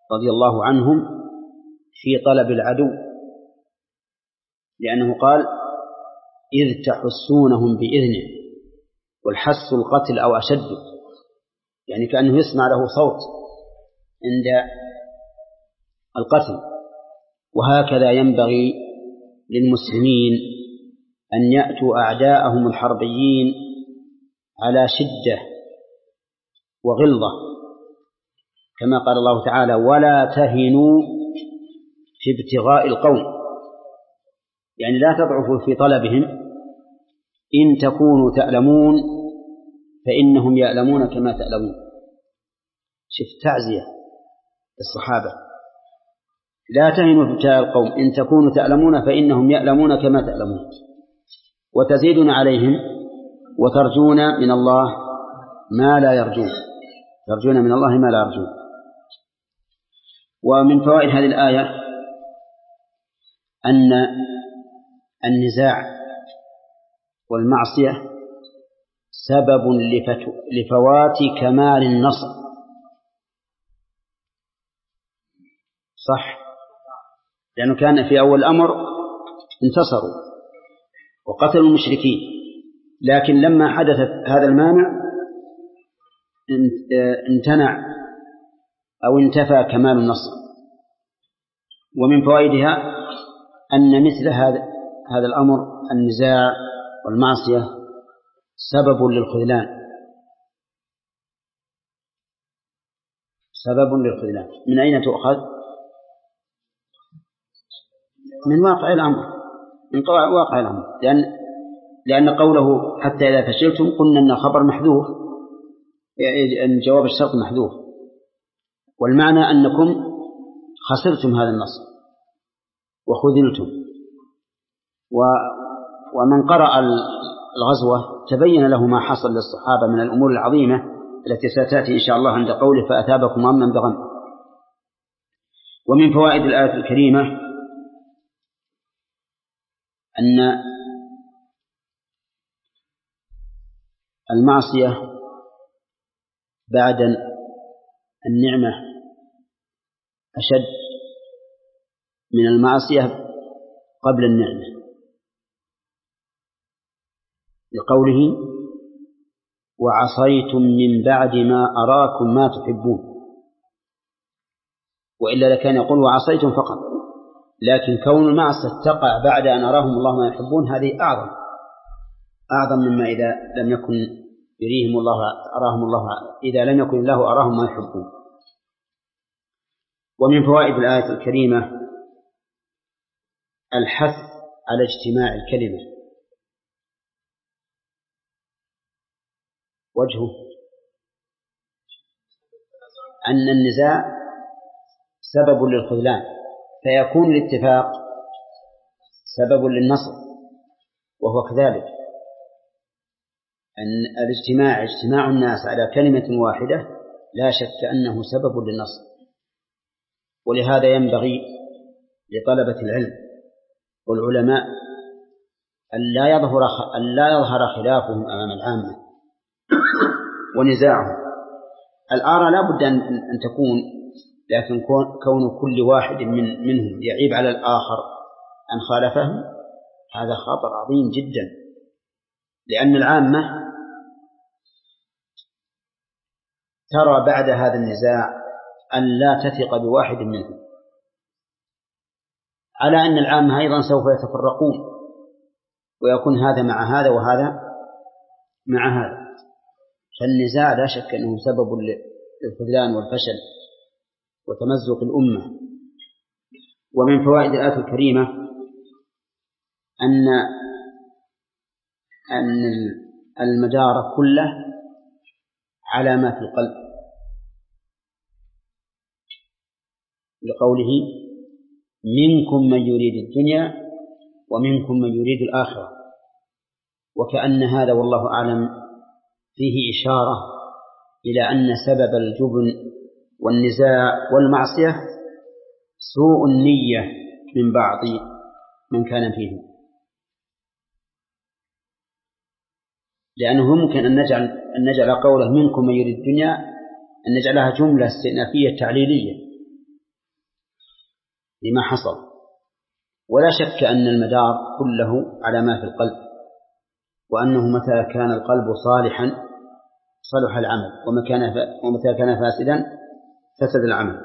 رضي الله عنهم في طلب العدو، لأنه قال إذ تحسونهم بإذنه، والحس القتل أو أشد، يعني كأنه يسمع له صوت عند القتل. وهكذا ينبغي للمسلمين أن يأتوا أعداءهم الحربيين على شدة وغلظة، كما قال الله تعالى ولا تهنوا في ابتغاء القوم، يعني لا تضعفوا في طلبهم، إن تكونوا تألمون فإنهم يألمون كما تألمون. شوف تعزية الصحابة، لا تهنوا في ابتغاء القوم إن تكونوا تألمون فإنهم يألمون كما تألمون، وتزيدون عليهم وترجون من الله ما لا يرجون، ترجون من الله ما لا يرجون. ومن فوائد هذه الآية أن النزاع والمعصية سبب لفوات كمال النصر. صح، لأنه كان في أول الأمر انتصروا وقتلوا المشركين، لكن لما حدث هذا المانع امتنع أو انتفى كمال النصر. ومن فوائدها أن مثل هذا هذا الأمر النزاع والمعصية سبب للخذلان، سبب للخذلان. من أين تؤخذ؟ من واقع الأمر، من واقع الأمر، لأن لأن قوله حتى إذا فشلتم قلنا أن الخبر محذوف، يعني جواب الشرط محذوف، والمعنى أنكم خسرتم هذا النصر وخذلتم. ومن قرأ الغزوة تبين له ما حصل للصحابة من الأمور العظيمة التي ستأتي إن شاء الله عند قوله فأثابكم غما بغم. ومن فوائد الآية الكريمة أن المعصية بعد النعمة أشد من المعصية قبل النعمة، لقوله وعصيتم من بعد ما أراكم ما تحبون، وإلا لكان يقول وعصيتم فقط، لكن كون المعصية تقع بعد أن أراهم الله ما يحبون هذه أعظم أعظم مما إذا لم يكن يريهم الله أراهم الله إذا لم يكن الله أراهم ما يحبون. ومن فوائد الآية الكريمة الحث على اجتماع الكلمة. وجهه أن النزاع سبب للخذلان، فيكون الاتفاق سبب للنصر، وهو كذلك أن الاجتماع اجتماع الناس على كلمة واحدة لا شك أنه سبب للنصر. ولهذا ينبغي لطلبة العلم والعلماء أن لا يظهر أن لا يظهر خلافهم أمام العامة ونزاعهم. الآراء لا بد أن تكون، لكن كون كل واحد من منهم يعيب على الآخر أن خالفه هذا خطر عظيم جدا، لأن العامة ترى بعد هذا النزاع أن لا تثق بواحد منهم، على أن العامة أيضا سوف يتفرقون ويكون هذا مع هذا وهذا مع هذا، فالنزاع لا شك أنه سبب للخذلان والفشل وتمزق الأمة. ومن فوائد الآية الكريمة أن أن المدار كله على ما في القلب، لقوله منكم من يريد الدنيا ومنكم من يريد الآخرة، وكأن هذا والله أعلم فيه إشارة إلى أن سبب الجبن والنزاع والمعصية سوء النية من بعض من كان فيه، لأنه ممكن أن نجعل, أن نجعل قوله منكم من يريد الدنيا أن نجعلها جملة استئنافية تعليلية، لما حصل. ولا شك أن المدار كله على ما في القلب، وأنه متى كان القلب صالحا صلح العمل، ومتى كان فاسدا فسد العمل.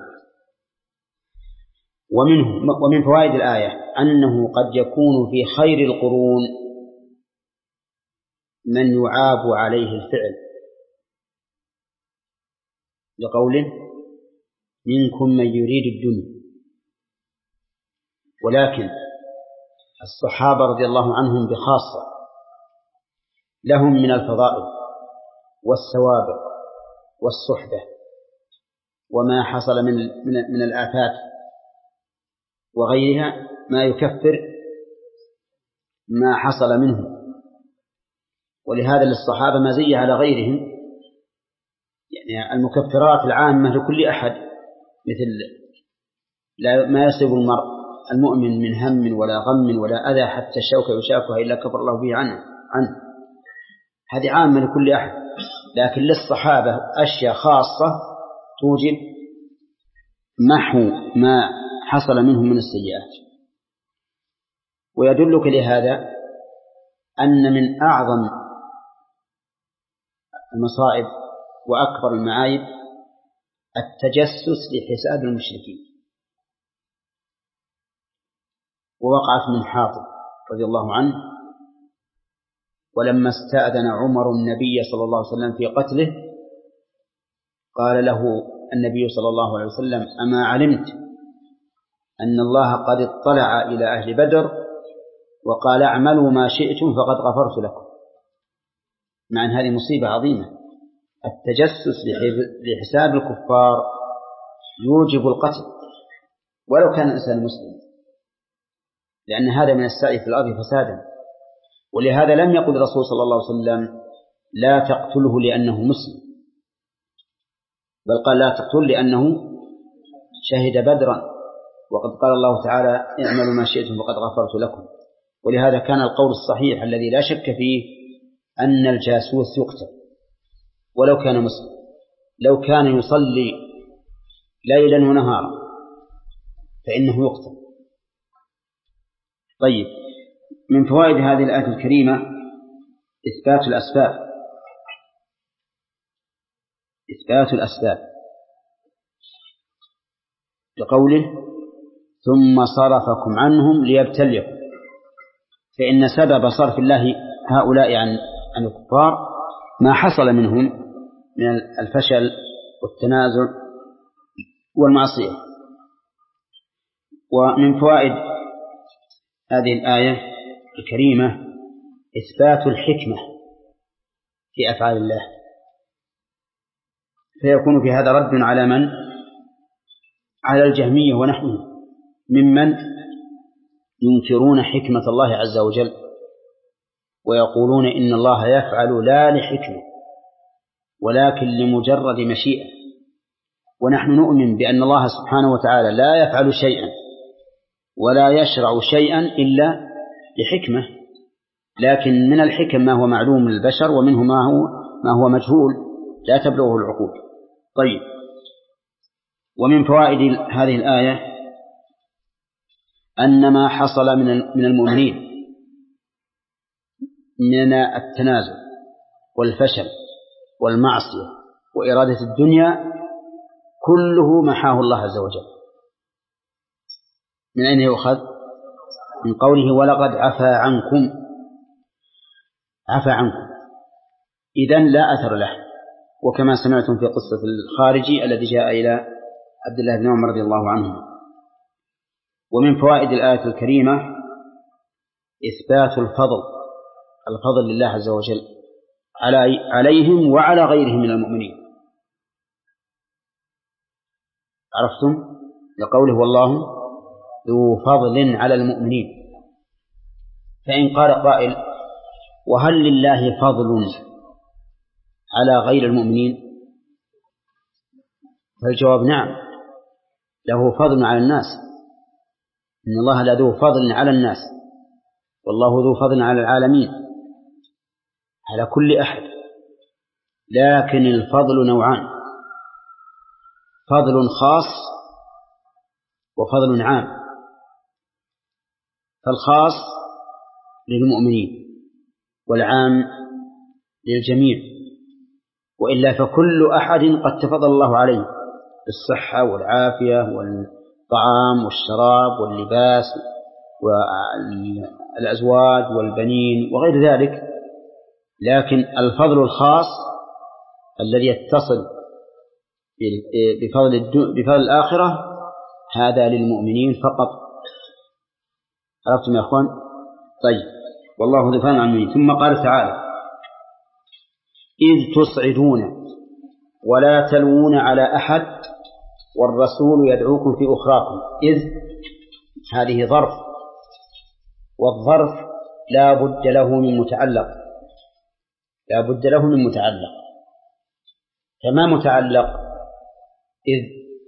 ومنه ومن فوائد الآية أنه قد يكون في خير القرون من يعاب عليه الفعل، لقوله منكم من يريد الدنيا. ولكن الصحابة رضي الله عنهم بخاصة لهم من الفضائل والسوابق والصحبة وما حصل من من, من الآفات وغيرها ما يكفر ما حصل منه. ولهذا للصحابة مزية على غيرهم، يعني المكفرات العامة لكل أحد، مثل لا ما يصيب المرء المؤمن من هم ولا غم ولا أذى حتى الشوكة يشاكها إلا كفر الله به عنه عنه هذه عامة لكل أحد. لكن للصحابة أشياء خاصة توجب محو ما حصل منهم من السيئات. ويدلك لهذا أن من أعظم المصائب وأكبر المعايب التجسس لحساب المشركين. ووقعت من حاطب رضي الله عنه، ولما استأذن عمر النبي صلى الله عليه وسلم في قتله قال له النبي صلى الله عليه وسلم أما علمت أن الله قد اطلع إلى أهل بدر وقال اعملوا ما شئتم فقد غفرت لكم. مع أن هذه مصيبة عظيمة، التجسس لحساب الكفار يوجب القتل ولو كان الإنسان مسلم، لأن هذا من السعي في الأرض فسادا. ولهذا لم يقل الرسول صلى الله عليه وسلم لا تقتله لأنه مسلم، بل قال لا تقتل لأنه شهد بدرا، وقد قال الله تعالى اعملوا ما شئتم فقد غفرت لكم. ولهذا كان القول الصحيح الذي لا شك فيه أن الجاسوس يقتل ولو كان مسلم، لو كان يصلي ليلا ونهارا فإنه يقتل. طيب، من فوائد هذه الآية الكريمة إثبات الأسباب إثبات الأسباب لقوله ثم صرفكم عنهم ليبتليكم، فإن سبب صرف الله هؤلاء عن عن الكفار ما حصل منهم من الفشل والتنازع والمعصية. ومن فوائد هذه الآية الكريمة إثبات الحكمة في أفعال الله، فيكون في هذا رد على من؟ على الجهمية ونحوهم ممن ينكرون حكمة الله عز وجل ويقولون إن الله يفعل لا لحكمة ولكن لمجرد مشيئة. ونحن نؤمن بأن الله سبحانه وتعالى لا يفعل شيئا ولا يشرع شيئا إلا لحكمة، لكن من الحكم ما هو معلوم للبشر ومنه ما هو ما هو مجهول لا تبلغه العقول. طيب، ومن فوائد هذه الآية أن ما حصل من من المؤمنين من التنازل والفشل والمعصية وإرادة الدنيا كله محاه الله عز وجل. من أين يؤخذ؟ من قوله ولقد عفا عنكم، عفا عنكم، إذن لا أثر له. وكما سمعتم في قصة الخارجي الذي جاء إلى عبد الله بن عمر رضي الله عنه. ومن فوائد الآية الكريمة إثبات الفضل الفضل لله عز وجل على عليهم وعلى غيرهم من المؤمنين. عرفتم؟ لقوله والله ذو فضل على المؤمنين. فإن قال قائل وهل لله فضل على غير المؤمنين؟ فالجواب نعم، له فضل على الناس، إن الله لذو فضل على الناس والله ذو فضل على العالمين على كل أحد. لكن الفضل نوعان، فضل خاص وفضل عام. فالخاص للمؤمنين والعام للجميع، وإلا فكل أحد قد تفضل الله عليه بالصحة والعافية والطعام والشراب واللباس والأزواج والبنين وغير ذلك، لكن الفضل الخاص الذي يتصل بفضل, بفضل الآخرة هذا للمؤمنين فقط. عرفتم يا أخوان؟ طيب، والله ذو فضل على المؤمنين. ثم قال تعالى: إذ تصعدون ولا تلوون على أحد والرسول يدعوكم في أخراكم. إذ هذه ظرف، والظرف لا بد له من متعلق، لا بد له من متعلق. كما متعلق إذ،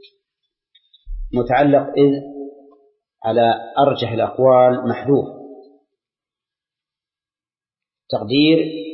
متعلق إذ على أرجح الأقوال محذوف، تقدير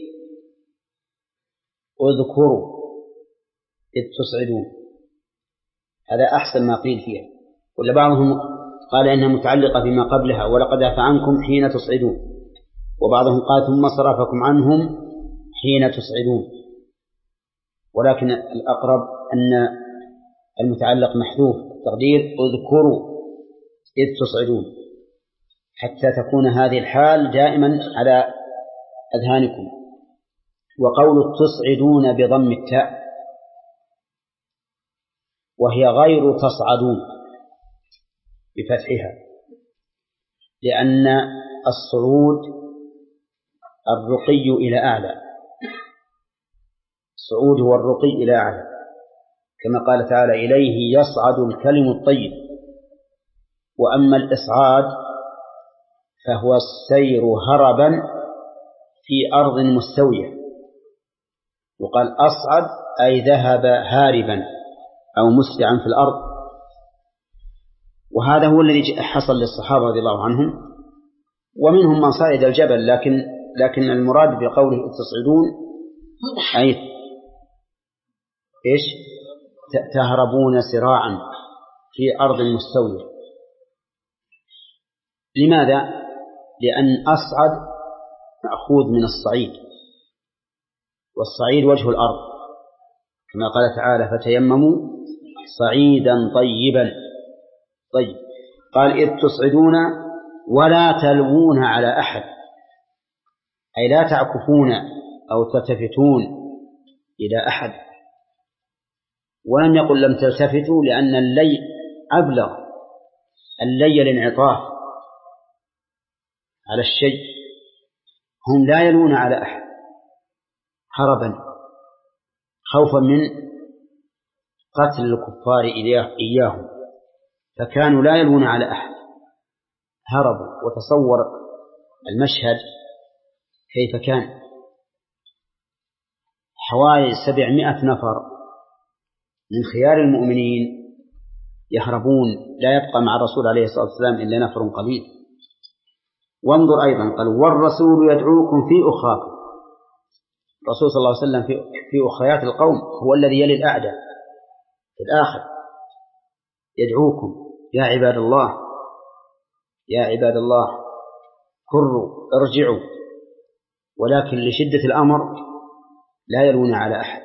اذكروا إذ تصعدون، هذا أحسن ما قيل فيها. ولا بعضهم قال إنها متعلقة بما قبلها: ولقد عفا عنكم حين تصعدون، وبعضهم قال ثم صرفكم عنهم حين تصعدون. ولكن الأقرب أن المتعلق محذوف، تقدير اذكروا إذ تصعدون، حتى تكون هذه الحال دائما على أذهانكم. وقول تصعدون بضم التاء، وهي غير تصعدون بفتحها، لأن الصعود الرقي إلى أعلى، الصعود هو الرقي إلى أعلى، كما قال تعالى: إليه يصعد الكلم الطيب. وأما الإصعاد فهو السير هربا في أرض مستوية، وقال أصعد أي ذهب هاربا أو مسرعا في الأرض. وهذا هو الذي حصل للصحابة رضي الله عنهم، ومنهم من صعد الجبل، لكن لكن المراد بقوله تصعدون أي إيش؟ تهربون سراعا في أرض مستوية. لماذا؟ لأن أصعد مأخوذ من الصعيد، والصعيد وجه الأرض، كما قال تعالى: فتيمموا صعيدا طيبا. طيب، قال: إذ تصعدون ولا تلوون على أحد، أي لا تعكفون أو تلتفتون إلى أحد. ولم يقل لم تلتفتوا، لأن اللي أبلغ، اللي الانعطاف على الشيء. هم لا يلون على أحد هربا خوفا من قتل الكفار إياهم، فكانوا لا يلون على أحد، هربوا. وتصور المشهد كيف كان: حوالي سبعمائة نفر من خيار المؤمنين يهربون، لا يبقى مع الرسول عليه الصلاة والسلام إلا نفر قليل. وانظر أيضا، قال: والرسول يدعوكم في أخراكم. الرسول صلى الله عليه وسلم في, في أخريات القوم هو الذي يلي الأعداء في الآخر، يدعوكم يا عباد الله، يا عباد الله كروا ارجعوا. ولكن لشدة الأمر لا يلون على أحد.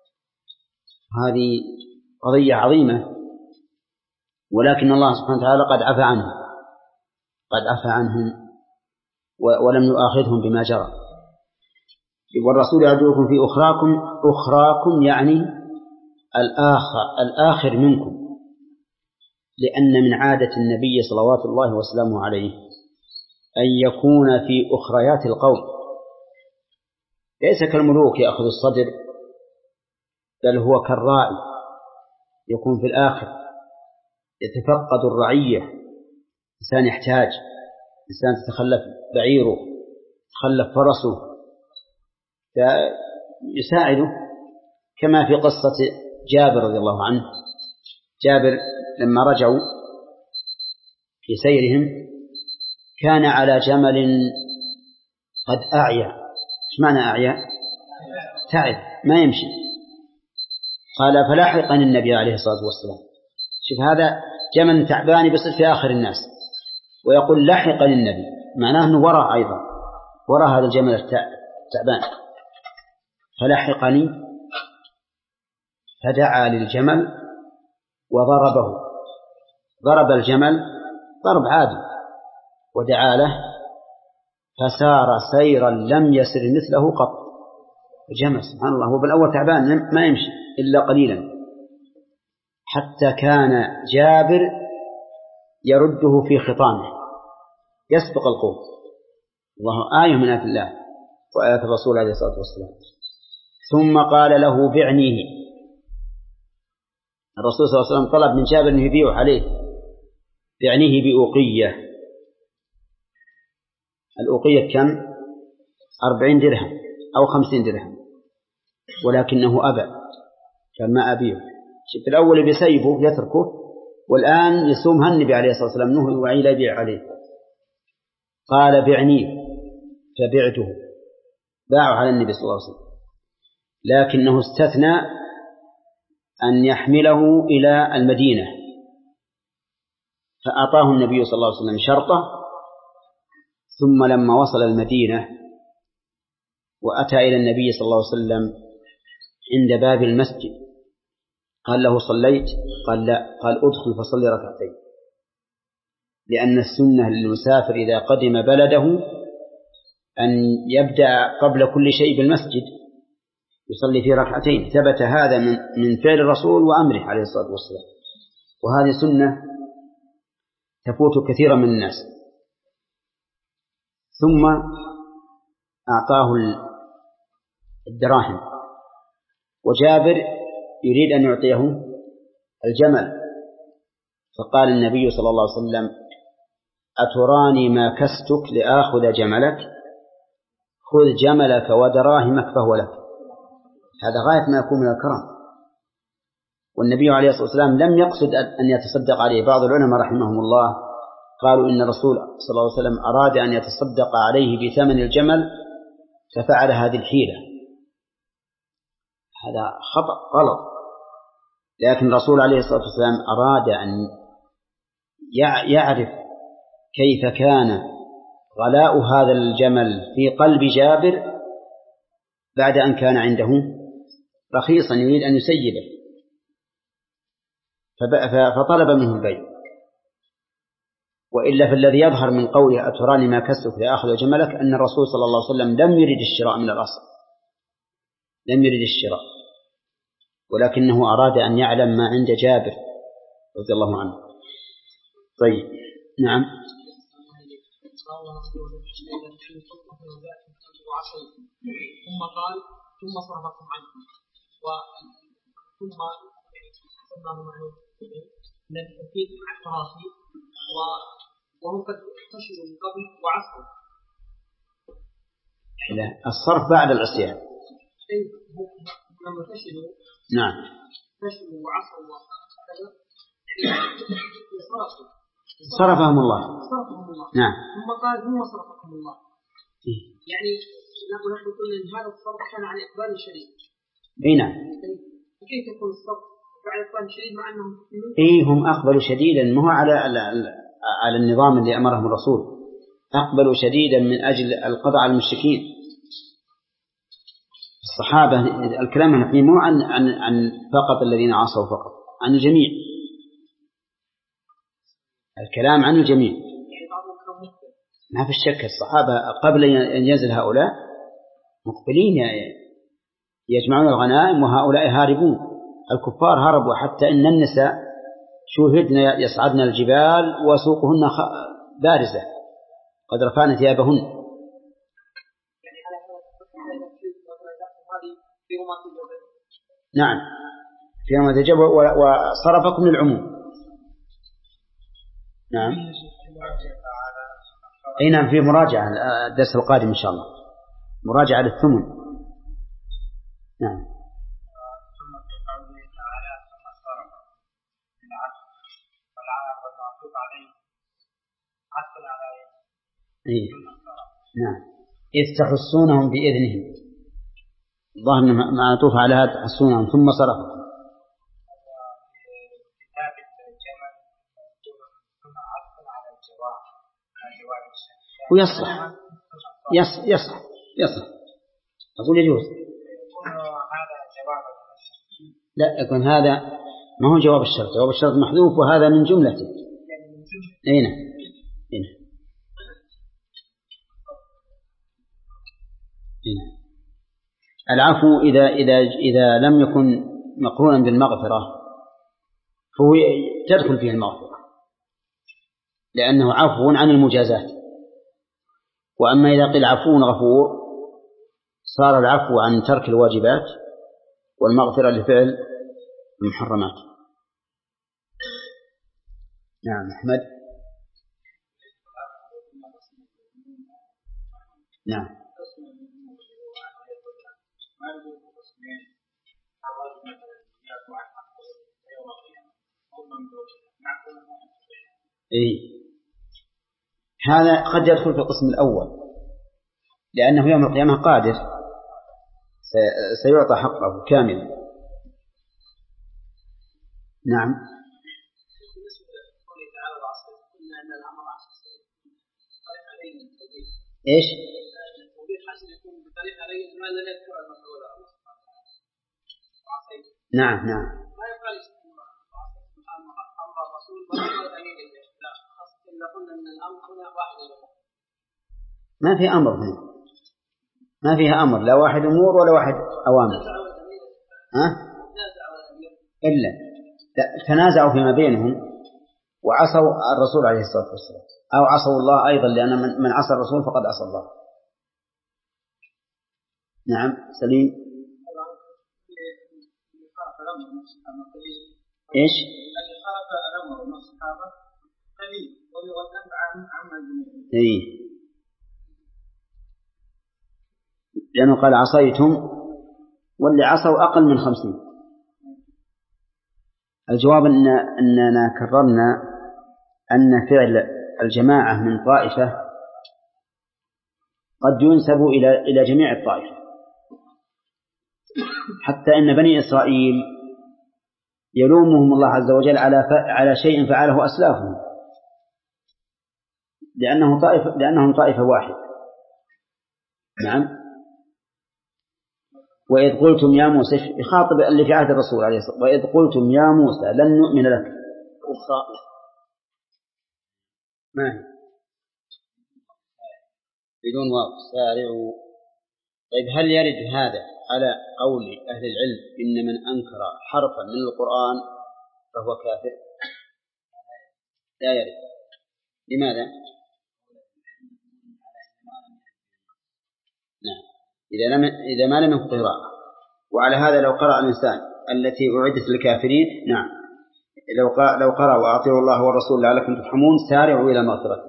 هذه قضية عظيمة، ولكن الله سبحانه وتعالى قد عفى عنهم، قد عفى عنهم ولم يؤاخذهم بما جرى. والرسول يدعوكم في أخراكم، أخراكم يعني الآخر, الآخر منكم، لأن من عادة النبي صلوات الله وسلامه عليه أن يكون في أخريات القوم، ليس كالملوك يأخذ الصدر، بل هو كالراعي يكون في الآخر، يتفقد الرعية. إنسان يحتاج، إنسان تتخلف بعيره، تخلف فرسه، فيساعده، كما في قصة جابر رضي الله عنه. جابر لما رجعوا في سيرهم كان على جمل قد أعيا. إيش معنى أعيا؟ تعب، ما يمشي. قال: فلاحقني النبي عليه الصلاة والسلام. شوف، هذا جمل تعبان بس في آخر الناس، ويقول لحق للنبي، معناه أنه وراء أيضا، وراء هذا الجمل التعبان، فلحقني، فدعا للجمل وضربه، ضرب الجمل ضرب عادي ودعا له، فسار سيرا لم يسر مثله قط. الجمل سبحان الله هو بالأول تعبان ما يمشي إلا قليلا، حتى كان جابر يرده في خطامه يسبق القوم. الله آية من آيات الله وآيات الرسول عليه الصلاة والسلام. ثم قال له بعنيه، الرسول صلى الله عليه وسلم طلب من جابر أن يبيعه عليه، بعنيه بأوقية. الأوقية كم؟ أربعين درهم أو خمسين درهم، ولكنه أبى، فما أبيعه. في الأول بيسيبه يتركه، والآن يسومها النبي عليه الصلاة والسلام نهي وعي لا يبيع عليه. قال بعنيه فبعته، باعه على النبي صلى الله عليه وسلم، لكنه استثنى أن يحمله إلى المدينة، فأعطاه النبي صلى الله عليه وسلم شرطه. ثم لما وصل المدينة وأتى إلى النبي صلى الله عليه وسلم عند باب المسجد قال له صليت؟ قال لا. قال أدخل فصلي ركعتين، لأن السنة للمسافر إذا قدم بلده أن يبدأ قبل كل شيء بالمسجد يصلي فيه ركعتين. ثبت هذا من من فعل الرسول وأمره عليه الصلاة والسلام، وهذه سنة تفوت كثيرا من الناس. ثم أعطاه الدراهم، وجابر يريد أن يعطيه الجمل، فقال النبي صلى الله عليه وسلم أتراني ما كستك لآخذ جملك؟ خذ جملك ودراهمك فهو لك. هذا غاية ما يكون من الكرم. والنبي عليه الصلاة والسلام لم يقصد أن يتصدق عليه. بعض العلماء رحمهم الله قالوا إن الرسول صلى الله عليه وسلم أراد أن يتصدق عليه بثمن الجمل ففعل هذه الحيلة. هذا خطأ غلط. لكن الرسول عليه الصلاة والسلام أراد أن يعرف كيف كان غلاء هذا الجمل في قلب جابر بعد أن كان عنده رخيصا يريد أن يسيبه، فطلب منه البيع. وإلا فالذي يظهر من قوله أتراني ما كسك لآخذ جملك أن الرسول صلى الله عليه وسلم لم يرد الشراء من الأصل، لم يرد الشراء، ولكنه أراد أن يعلم ما عند جابر رضي الله عنه. طيب نعم. ثم قال ثم صرفكم عنكم وثم صرفنا معه من التوفيق مع التراخي وهم قد احتشروا من قبل وعصوا. الصرف بعد العصيان. لما فشلوا نعم فشلوا وعصوا وكذا صرفوا صرفهم الله. صرفهم الله. نعم. ثم قال ثم صرفكم الله. يعني نقول نحن قلنا ان هذا الصرف كان عن اقبال شديد. اي نعم. كيف يكون الصرف بعد اقبال شديد مع انهم اي هم اقبلوا شديدا، ما هو على على النظام اللي امرهم الرسول، اقبلوا شديدا من اجل القضاء على المشركين. الصحابه الكلام هنا مو عن عن عن فقط الذين عصوا فقط، عن الجميع. الكلام عن الجميع. ما في الشك الصحابة قبل أن ينزل هؤلاء مقبلين يجمعون الغنائم وهؤلاء هاربون. الكفار هربوا حتى إن النساء شوهدن يصعدن الجبال وسوقهن بارزة قد رفعن ثيابهن. نعم في يوم تجب وصرفكم للعموم. نعم. أي نعم في مراجعة الدرس القادم إن شاء الله، مراجعة للثمن. نعم. ثم في قوله تعالى ثم صرف بالعكس والعام والمعطوف عليه عطف على إيه. نعم إذ تحسونهم بإذنهم، ظاهر معطوف على هذا تحسونهم ثم صرفكم. كتاب الجمل ثم عطف على الجواب ويصلح يصلح يصلح يصلح أقول يجوز. لا يكون هذا ما هو جواب الشرط، جواب الشرط محذوف وهذا من جملته. أين أين أين العفو إذا إذا إذا لم يكن مقرونا بالمغفرة فهو تدخل فيه المغفرة لأنه عفو عن المجازات. وأما إذا قيل عفو غفور صار العفو عن ترك الواجبات والمغفرة لفعل المحرمات. نعم أحمد. نعم إيه هذا قد يدخل في القسم الأول لأنه يوم القيامة قادر سيعطى حقه كاملا. نعم إيش نعم نعم ما في أمر هنا، ما فيها أمر لا واحد أمور ولا واحد أوامر. ها؟ إلا تنازعوا فيما بينهم وعصوا الرسول عليه الصلاة والسلام أو عصوا الله أيضا لأن من عصى الرسول فقد عصى الله. نعم سليم. إيش؟ إيه لأنه قال عصيتم واللي عصوا أقل من خمسين. الجواب إن أننا كررنا أن فعل الجماعة من طائفة قد ينسب إلى إلى جميع الطائفة، حتى أن بني إسرائيل يلومهم الله عز وجل على على شيء فعله أسلافهم لأنه طائفة لأنهم طائفة واحدة. نعم. وإذ قلتم يا موسى يخاطب اللي في عهد الرسول عليه الصلاة والسلام وإذ قلتم يا موسى لن نؤمن لك أخرى ما هي بدون واو سارعوا. طيب هل يرد هذا على قول أهل العلم إن من أنكر حرفا من القرآن فهو كافر؟ لا يرد. لماذا؟ نعم إذا لم إذا ما لم يكن قراءة. وعلى هذا لو قرأ الإنسان التي أعدت للكافرين نعم لو قرأ لو قرأ وأطيعوا الله والرسول لعلكم ترحمون سارعوا إلى مغفرة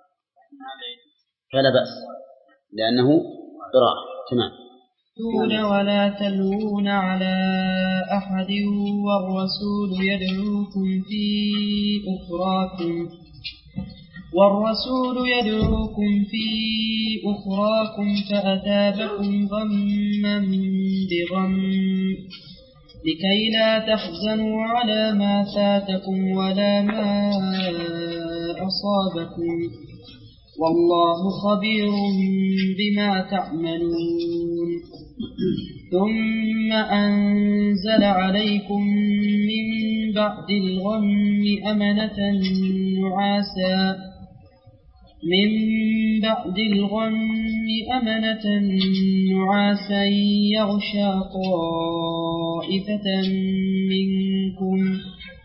فلا بأس لأنه قراءة. تمام. ولا تلوون على أحد والرسول يدعوكم في أخراكم والرسول يدعوكم في أخراكم فأثابكم غما بغم لكي لا تحزنوا على ما فاتكم ولا ما أصابكم والله خبير بما تعملون. ثم أنزل عليكم من بعد الغم أمنة نعاسا من بعد الغم أمنة نعاسا يغشى طائفة منكم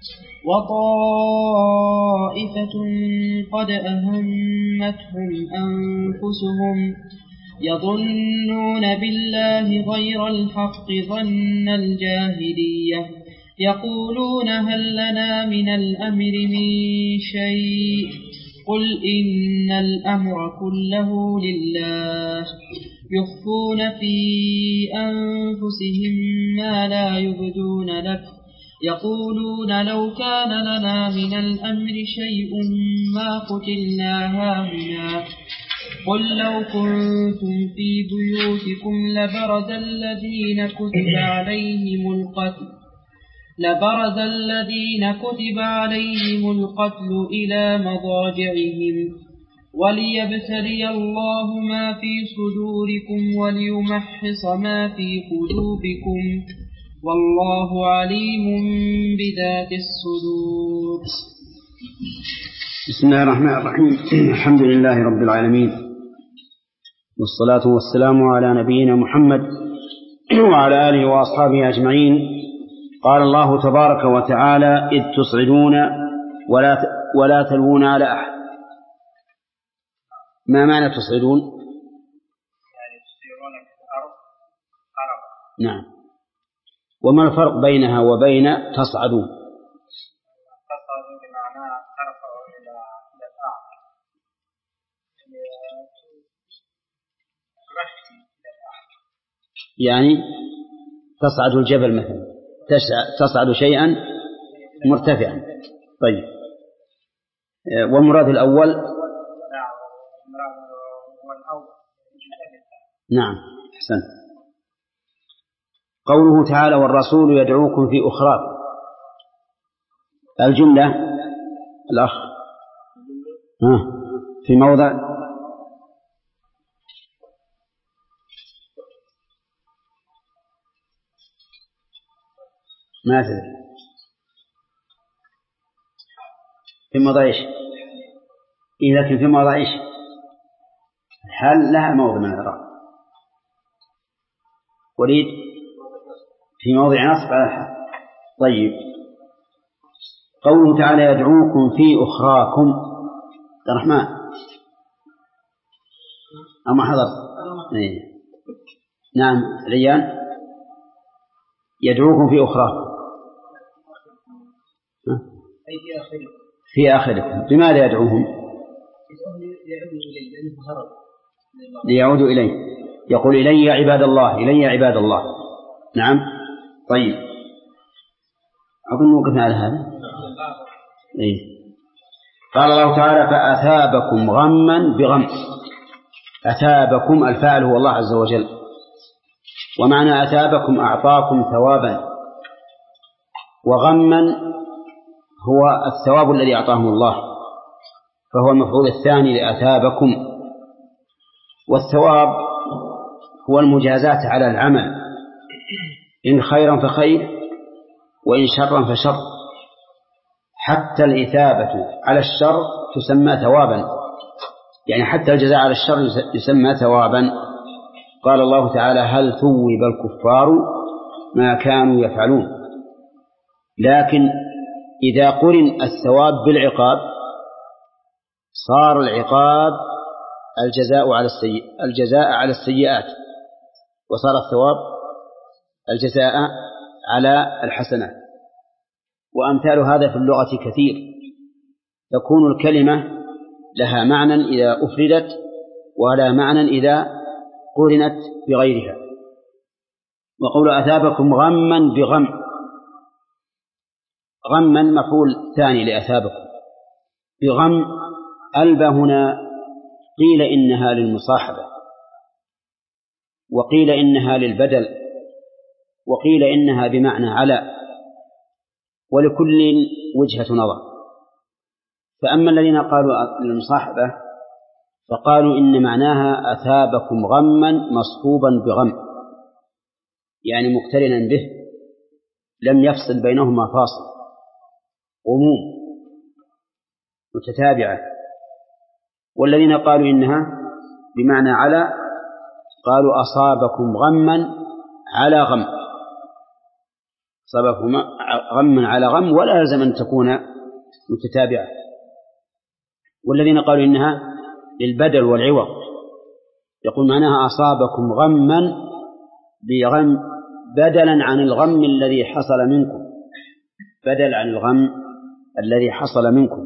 وطائفة قد أهمتهم أنفسهم يظنون بالله غير الحق ظن الجاهلية يقولون هل لنا من الأمر من شيء قل إن الأمر كله لله يخفون في أنفسهم ما لا يبدون لك يقولون لو كان لنا من الأمر شيء ما قتلنا هاهنا قل لو كنتم في بيوتكم لبرز الذين كتب عليهم القتل لبرز الذين كتب عليهم القتل إلى مضاجعهم وليبتلي الله ما في صدوركم وليمحص ما في قلوبكم والله عليم بذات الصدور. بسم الله الرحمن الرحيم. الحمد لله رب العالمين، والصلاة والسلام على نبينا محمد وعلى آله وأصحابه أجمعين. قال الله تبارك وتعالى: إذ تصعدون ولا ولا تلوون على أحد. ما معنى تصعدون؟ يعني تسيرون في الأرض عرب. نعم. وما الفرق بينها وبين تصعدون؟ تصعدون بمعنى ترفعوا إلى إلى الأعلى، يعني تصعد الجبل مثلا، تصعد شيئا مرتفعا. طيب، والمراد الأول؟ نعم، أحسنت. قوله تعالى: والرسول يدعوكم في أخراكم. الجملة الأخ ها في موضع ما تدري في موضع إيش؟ إيه، لكن في موضع إيش؟ هل لها موضع من الإعراب؟ وليد في موضع نصب على الحال. طيب، قوله تعالى: يدعوكم في أخراكم. الرحمن أما حضر إيه. نعم ريان، يدعوكم في أخراكم في آخركم. بماذا يدعوهم؟ ليعودوا إليه. يقول: إلي يا عباد الله، إلي يا عباد الله. نعم. طيب، أظن وقفنا على هذا. إيه. قال الله تعالى: فأثابكم غما بغم. أثابكم الفاعل هو الله عز وجل، ومعنى أثابكم أعطاكم ثوابا، وغما هو الثواب الذي أعطاهم الله، فهو المفعول الثاني لأثابكم. والثواب هو المجازات على العمل، إن خيرا فخير وإن شرا فشر. حتى الإثابة على الشر تسمى ثوابا، يعني حتى الجزاء على الشر يسمى ثوابا. قال الله تعالى: هل ثوب الكفار ما كانوا يفعلون. لكن إذا قرن الثواب بالعقاب صار العقاب الجزاء على السيئ الجزاء على السيئات، وصار الثواب الجزاء على الحسنات. وأمثال هذا في اللغة كثير. تكون الكلمة لها معنى إذا أفردت، ولا معنى إذا قرنت بغيرها. وقول أثابكم غما بغم، غما مفعول ثاني لأثابكم. بغم ألبى هنا قيل إنها للمصاحبة، وقيل إنها للبدل، وقيل إنها بمعنى على، ولكل وجهة نظر. فأما الذين قالوا للمصاحبة فقالوا إن معناها أثابكم غما مصحوبا بغم، يعني مقترنا به، لم يفصل بينهما فاصل، غموم متتابعة. والذين قالوا إنها بمعنى على قالوا أصابكم غما على غم، أصابكم غما على غم، ولا يلزم أن تكون متتابعة. والذين قالوا إنها للبدل والعوض يقول معناها أصابكم غما بغم بدلا عن الغم الذي حصل منكم، بدل عن الغم الذي حصل منكم.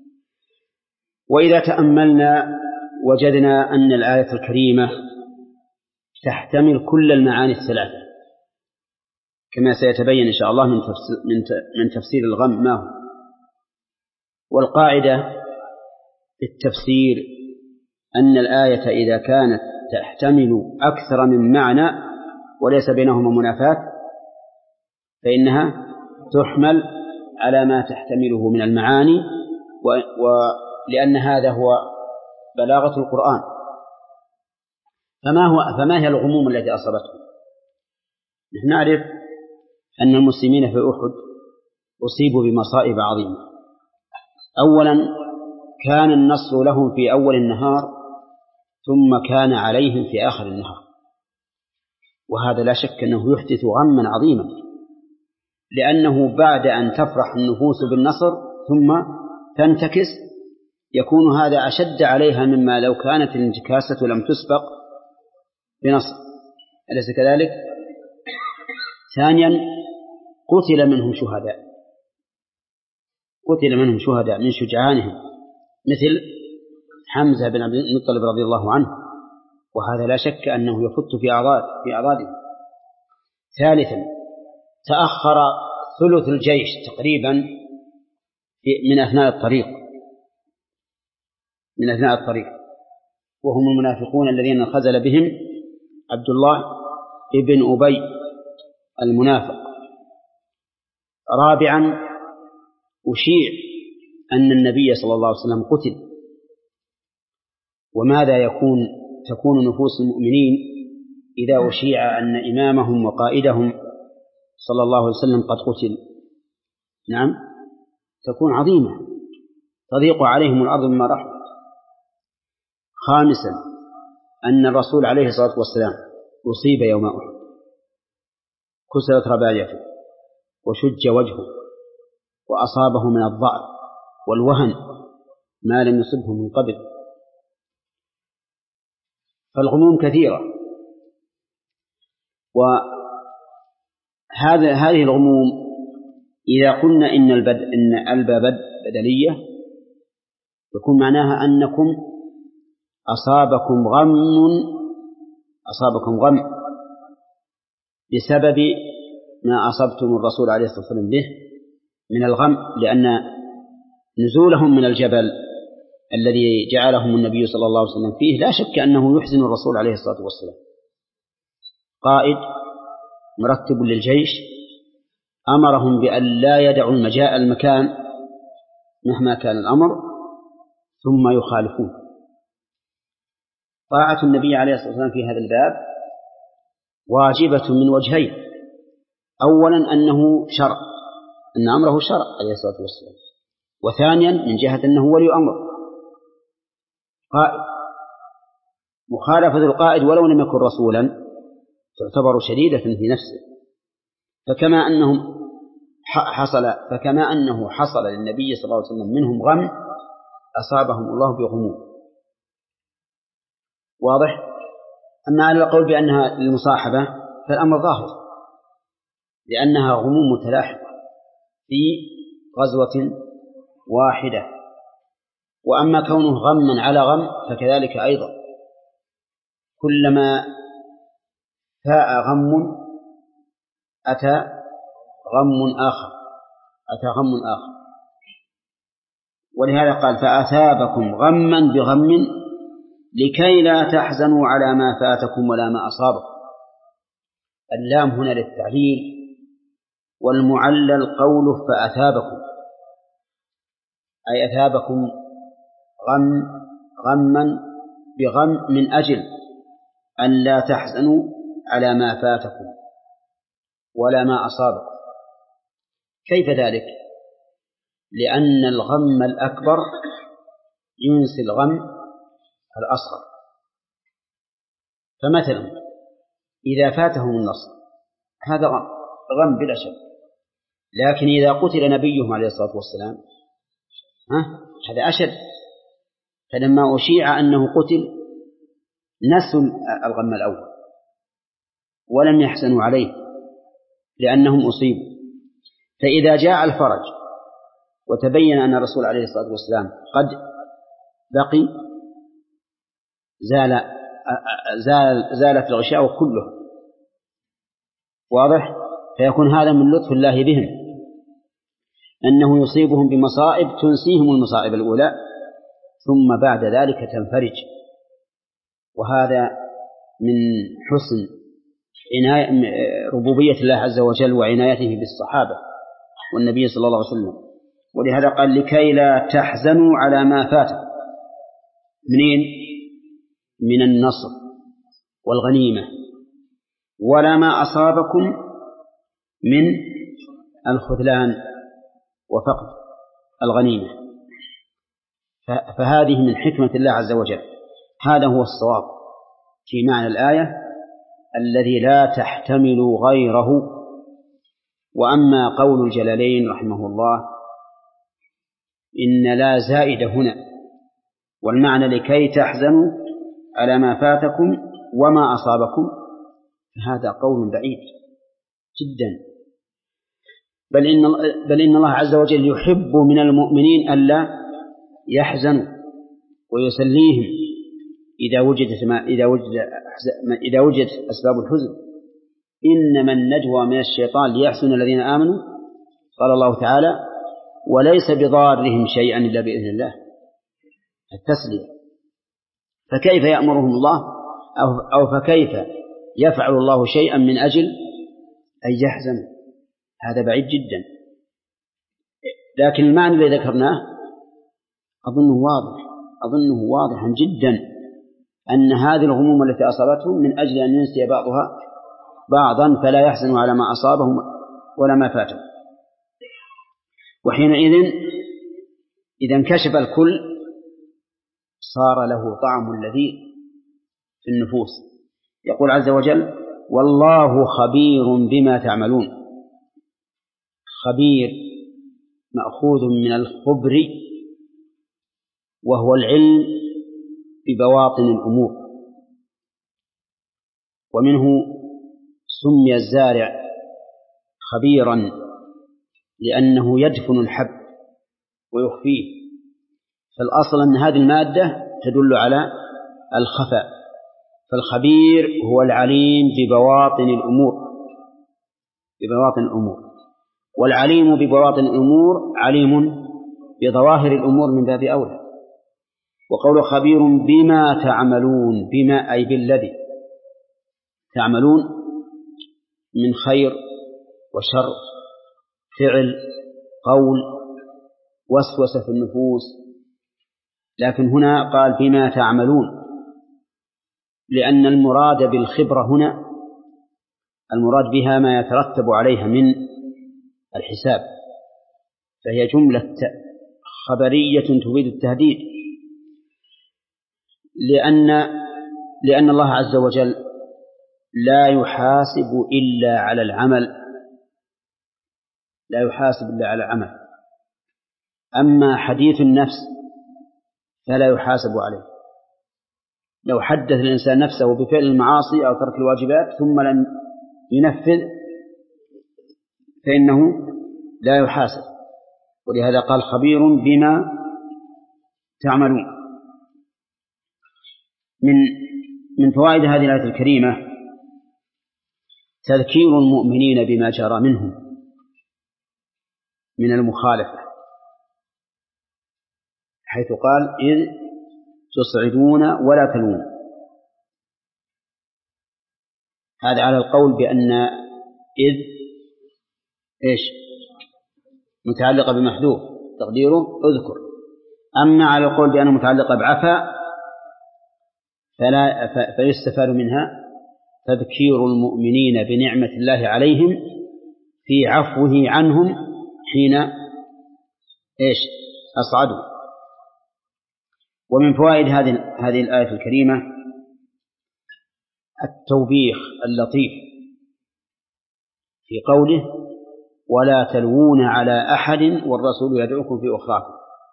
وإذا تأملنا وجدنا أن الآية الكريمة تحتمل كل المعاني الثلاثة، كما سيتبين إن شاء الله من تفسير, من تفسير الغم ما هو. والقاعدة في التفسير أن الآية إذا كانت تحتمل أكثر من معنى وليس بينهما منافاة فإنها تحمل على ما تحتمله من المعاني، ولأن هذا هو بلاغة القرآن. فما هو فما هي الغموم التي أصابتهم؟ نحن نعرف أن المسلمين في أحد أصيبوا بمصائب عظيمة. أولا كان النصر لهم في أول النهار ثم كان عليهم في آخر النهار، وهذا لا شك أنه يحدث غما عظيما، لأنه بعد أن تفرح النفوس بالنصر ثم تنتكس يكون هذا أشد عليها مما لو كانت الانتكاسة لم تسبق بنصر، أليس كذلك؟ ثانيا قتل منهم شهداء قتل منهم شهداء من شجعانهم مثل حمزة بن عبد المطلب رضي الله عنه، وهذا لا شك أنه يفت في أعراض في أعراضه. ثالثا تأخر ثلث الجيش تقريبا من أثناء الطريق من أثناء الطريق وهم المنافقون الذين خزل بهم عبد الله ابن أبي المنافق. رابعا أشيع أن النبي صلى الله عليه وسلم قتل، وماذا يكون تكون نفوس المؤمنين إذا أشيع أن إمامهم وقائدهم صلى الله عليه وسلم قد قتل؟ نعم تكون عظيمة، تضيق عليهم الأرض مما رحمت. خامسا أن الرسول عليه الصلاة والسلام أصيب يوم أحد، كسرت رباعيته وشج وجهه وأصابه من الضعف والوهن ما لم يصبه من قبل، فالغموم كثيرة. وهذا هذه الغموم إذا قلنا إن البد إن البا بد بدلية يكون معناها أنكم أصابكم غم أصابكم غم بسبب ما أصبتم الرسول عليه الصلاة والسلام به من الغم، لأن نزولهم من الجبل الذي جعلهم النبي صلى الله عليه وسلم فيه لا شك أنه يحزن الرسول عليه الصلاة والسلام. قائد مرتب للجيش أمرهم بأن لا يدعوا المجاء المكان مهما كان الأمر ثم يخالفون. طاعة النبي عليه الصلاة والسلام في هذا الباب واجبة من وجهين: أولا أنه شرع، أن أمره شرع عليه الصلاة والسلام، وثانيا من جهة أنه ولي أمر قائد. مخالفة القائد ولو لم يكن رسولا تعتبر شديدة في نفسه، فكما أنهم حصل فكما أنه حصل للنبي صلى الله عليه وسلم منهم غم أصابهم الله بغموم. واضح؟ أما على القول بأنها للمصاحبة فالأمر ظاهر، لأنها غموم متلاحقة في غزوة واحدة. وأما كونه غما على غم فكذلك أيضا، كلما فاء غم أتى غم آخر أتى غم آخر ولهذا قال: فأثابكم غما بغم لكي لا تحزنوا على ما فاتكم ولا ما أصابكم. اللام هنا للتعليل، والمعلل قوله فأثابكم، أي أثابكم غم غما بغم من أجل أن لا تحزنوا على ما فاتكم ولا ما أصابكم. كيف ذلك؟ لأن الغم الأكبر ينسي الغم الأصغر. فمثلا إذا فاتهم النصر هذا غم غم بلا شك، لكن إذا قتل نبيهم عليه الصلاة والسلام ها هذا أشد. فلما أشيع أنه قتل نسوا الغم الأول ولم يحزنوا عليه لأنهم أصيبوا. فإذا جاء الفرج وتبين أن الرسول عليه الصلاة والسلام قد بقي زال زال زالت الغشاوة كله. واضح؟ فيكون هذا من لطف الله بهم، أنه يصيبهم بمصائب تنسيهم المصائب الأولى ثم بعد ذلك تنفرج. وهذا من حسن عناية ربوبية الله عز وجل وعنايته بالصحابة والنبي صلى الله عليه وسلم. ولهذا قال: لكي لا تحزنوا على ما فاتكم منين؟ من النصر والغنيمة، ولا ما أصابكم من الخذلان وفقد الغنيمة. فهذه من حكمة الله عز وجل. هذا هو الصواب في معنى الآية الذي لا تحتمل غيره. وأما قول الجلالين رحمه الله إن لا زائد هنا، والمعنى لكي تحزنوا على ما فاتكم وما أصابكم، فهذا قول بعيد جدا. بل إن, بل إن الله عز وجل يحب من المؤمنين ألا يحزنوا ويسليهم إذا وجدت ما إذا وجد إذا وجدت أسباب الحزن. إنما النجوى من الشيطان ليحزن الذين آمنوا، قال الله تعالى وليس بضارهم شيئا إلا بإذن الله، التسلية. فكيف يأمرهم الله أو, أو فكيف يفعل الله شيئا من أجل أن يحزن؟ هذا بعيد جدا. لكن المعنى الذي ذكرناه أظنه واضح أظنه واضحا جدا، أن هذه الغموم التي أصابتهم من أجل أن ينسي بعضها بعضا فلا يحزنوا على ما أصابهم ولا ما فاتهم. وحينئذ إذا انكشف الكل صار له طعم لذيذ في النفوس. يقول عز وجل والله خبير بما تعملون. خبير مأخوذ من الخبر وهو العلم ببواطن الأمور، ومنه سمي الزارع خبيرا لأنه يدفن الحب ويخفيه. فالأصل أن هذه المادة تدل على الخفاء، فالخبير هو العليم ببواطن الأمور ببواطن الأمور والعليم ببواطن الأمور عليم بظواهر الأمور من باب أولى. وقول خبير بما تعملون، بما أي بالذي تعملون من خير وشر، فعل، قول، وسوسة في النفوس. لكن هنا قال بما تعملون، لأن المراد بالخبرة هنا المراد بها ما يترتب عليها من الحساب، فهي جملة خبرية تفيد التهديد، لأن لأن الله عز وجل لا يحاسب إلا على العمل لا يحاسب إلا على العمل. أما حديث النفس فلا يحاسب عليه. لو حدث الإنسان نفسه بفعل المعاصي أو ترك الواجبات ثم لم ينفذ فإنه لا يحاسب، ولهذا قال خبير بما تعملون. من من فوائد هذه الآية الكريمة تذكير المؤمنين بما جرى منهم من المخالفة، حيث قال إذ تصعدون ولا تلون. هذا على القول بأن إذ إيش متعلقة بمحذوف تقديره اذكر. أما على القول بأنه متعلقة بعفا فلا فيستفاد منها تذكير المؤمنين بنعمة الله عليهم في عفوه عنهم حين إيش أصعدوا. ومن فوائد هذه هذه الآية الكريمة التوبيخ اللطيف في قوله ولا تلوون على أحد والرسول يدعوكم في أخراكم.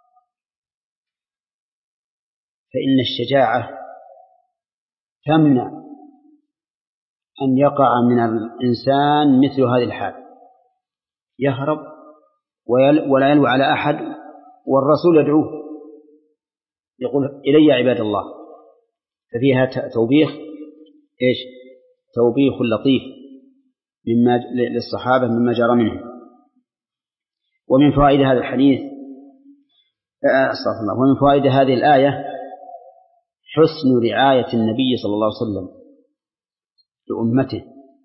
فإن الشجاعة تمنع أن يقع من الإنسان مثل هذه الحال، يهرب ولا يلوي على أحد والرسول يدعوه يقول إلي عباد الله. ففيها توبيخ إيش توبيخ لطيف مما للصحابة مما جرى منهم. ومن فوائد هذا الحديث أستغفر الله ومن فوائد هذه الآية حسن رعاية النبي صلى الله عليه وسلم لأمته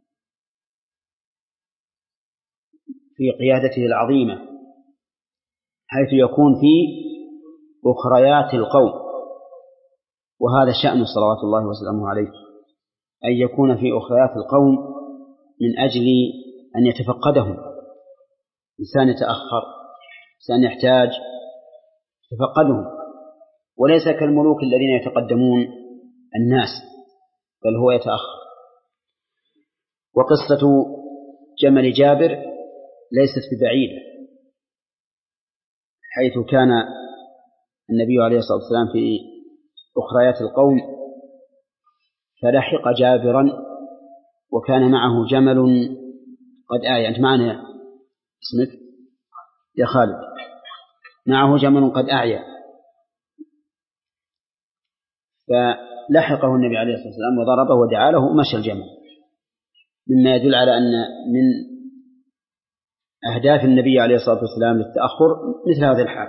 في قيادته العظيمة، حيث يكون في أخريات القوم وهذا شأن صلوات الله وسلامه عليه، أن يكون في أخريات القوم من أجل أن يتفقدهم. إنسان يتأخر، إنسان يحتاج يتفقدهم، وليس كالملوك الذين يتقدمون الناس، بل هو يتأخر. وقصة جمل جابر ليست ببعيدة، حيث كان النبي عليه الصلاة والسلام في أخريات القوم فلحق جابرا وكان معه جمل قد آية. أنت معنا اسمك يا خالد؟ معه جمل قد أعيا، فلحقه النبي عليه الصلاة والسلام وضربه ودعا له ومشى الجمل، مما يدل على أن من أهداف النبي عليه الصلاة والسلام للتأخر مثل هذا الحال.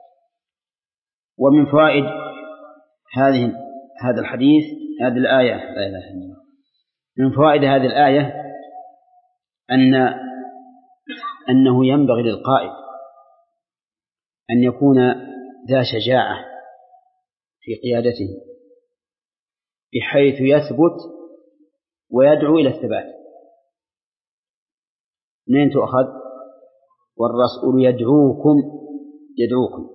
ومن فوائد هذه هذا الحديث هذه الآية لا إله إلا الله من فوائد هذه الآية أن أنه ينبغي للقائد أن يكون ذا شجاعة في قيادته بحيث يثبت ويدعو إلى الثبات. منين تؤخذ؟ والرسول يدعوكم يدعوكم،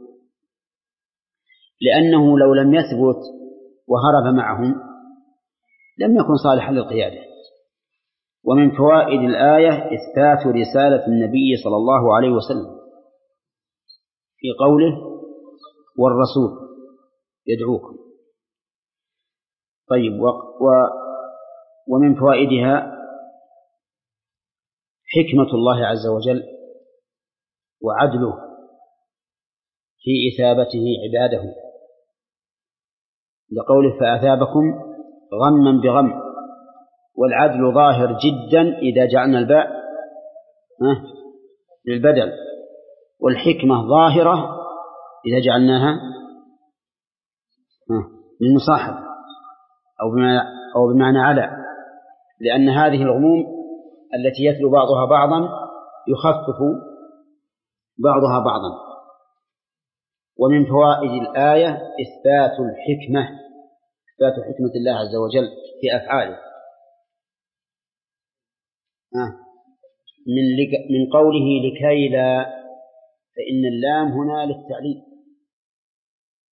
لأنه لو لم يثبت وهرب معهم لم يكن صالحا للقيادة. ومن فوائد الآية إثبات رسالة النبي صلى الله عليه وسلم في قوله والرسول يدعوكم. طيب، و و ومن فوائدها حكمة الله عز وجل وعدله في إثابته عباده، لقوله فأثابكم غما بغم، والعدل ظاهر جدا إذا جعلنا الباء للبدل، والحكمة ظاهرة إذا جعلناها للمصاحبة أو بمعنى, أو بمعنى على، لأن هذه الغموم التي يتلو بعضها بعضا يخفف بعضها بعضا. ومن فوائد الآية إثبات الحكمة، إثبات حكمة الله عز وجل في أفعاله. آه. من, لك من قوله لكي لا، فإن اللام هنا للتعليل،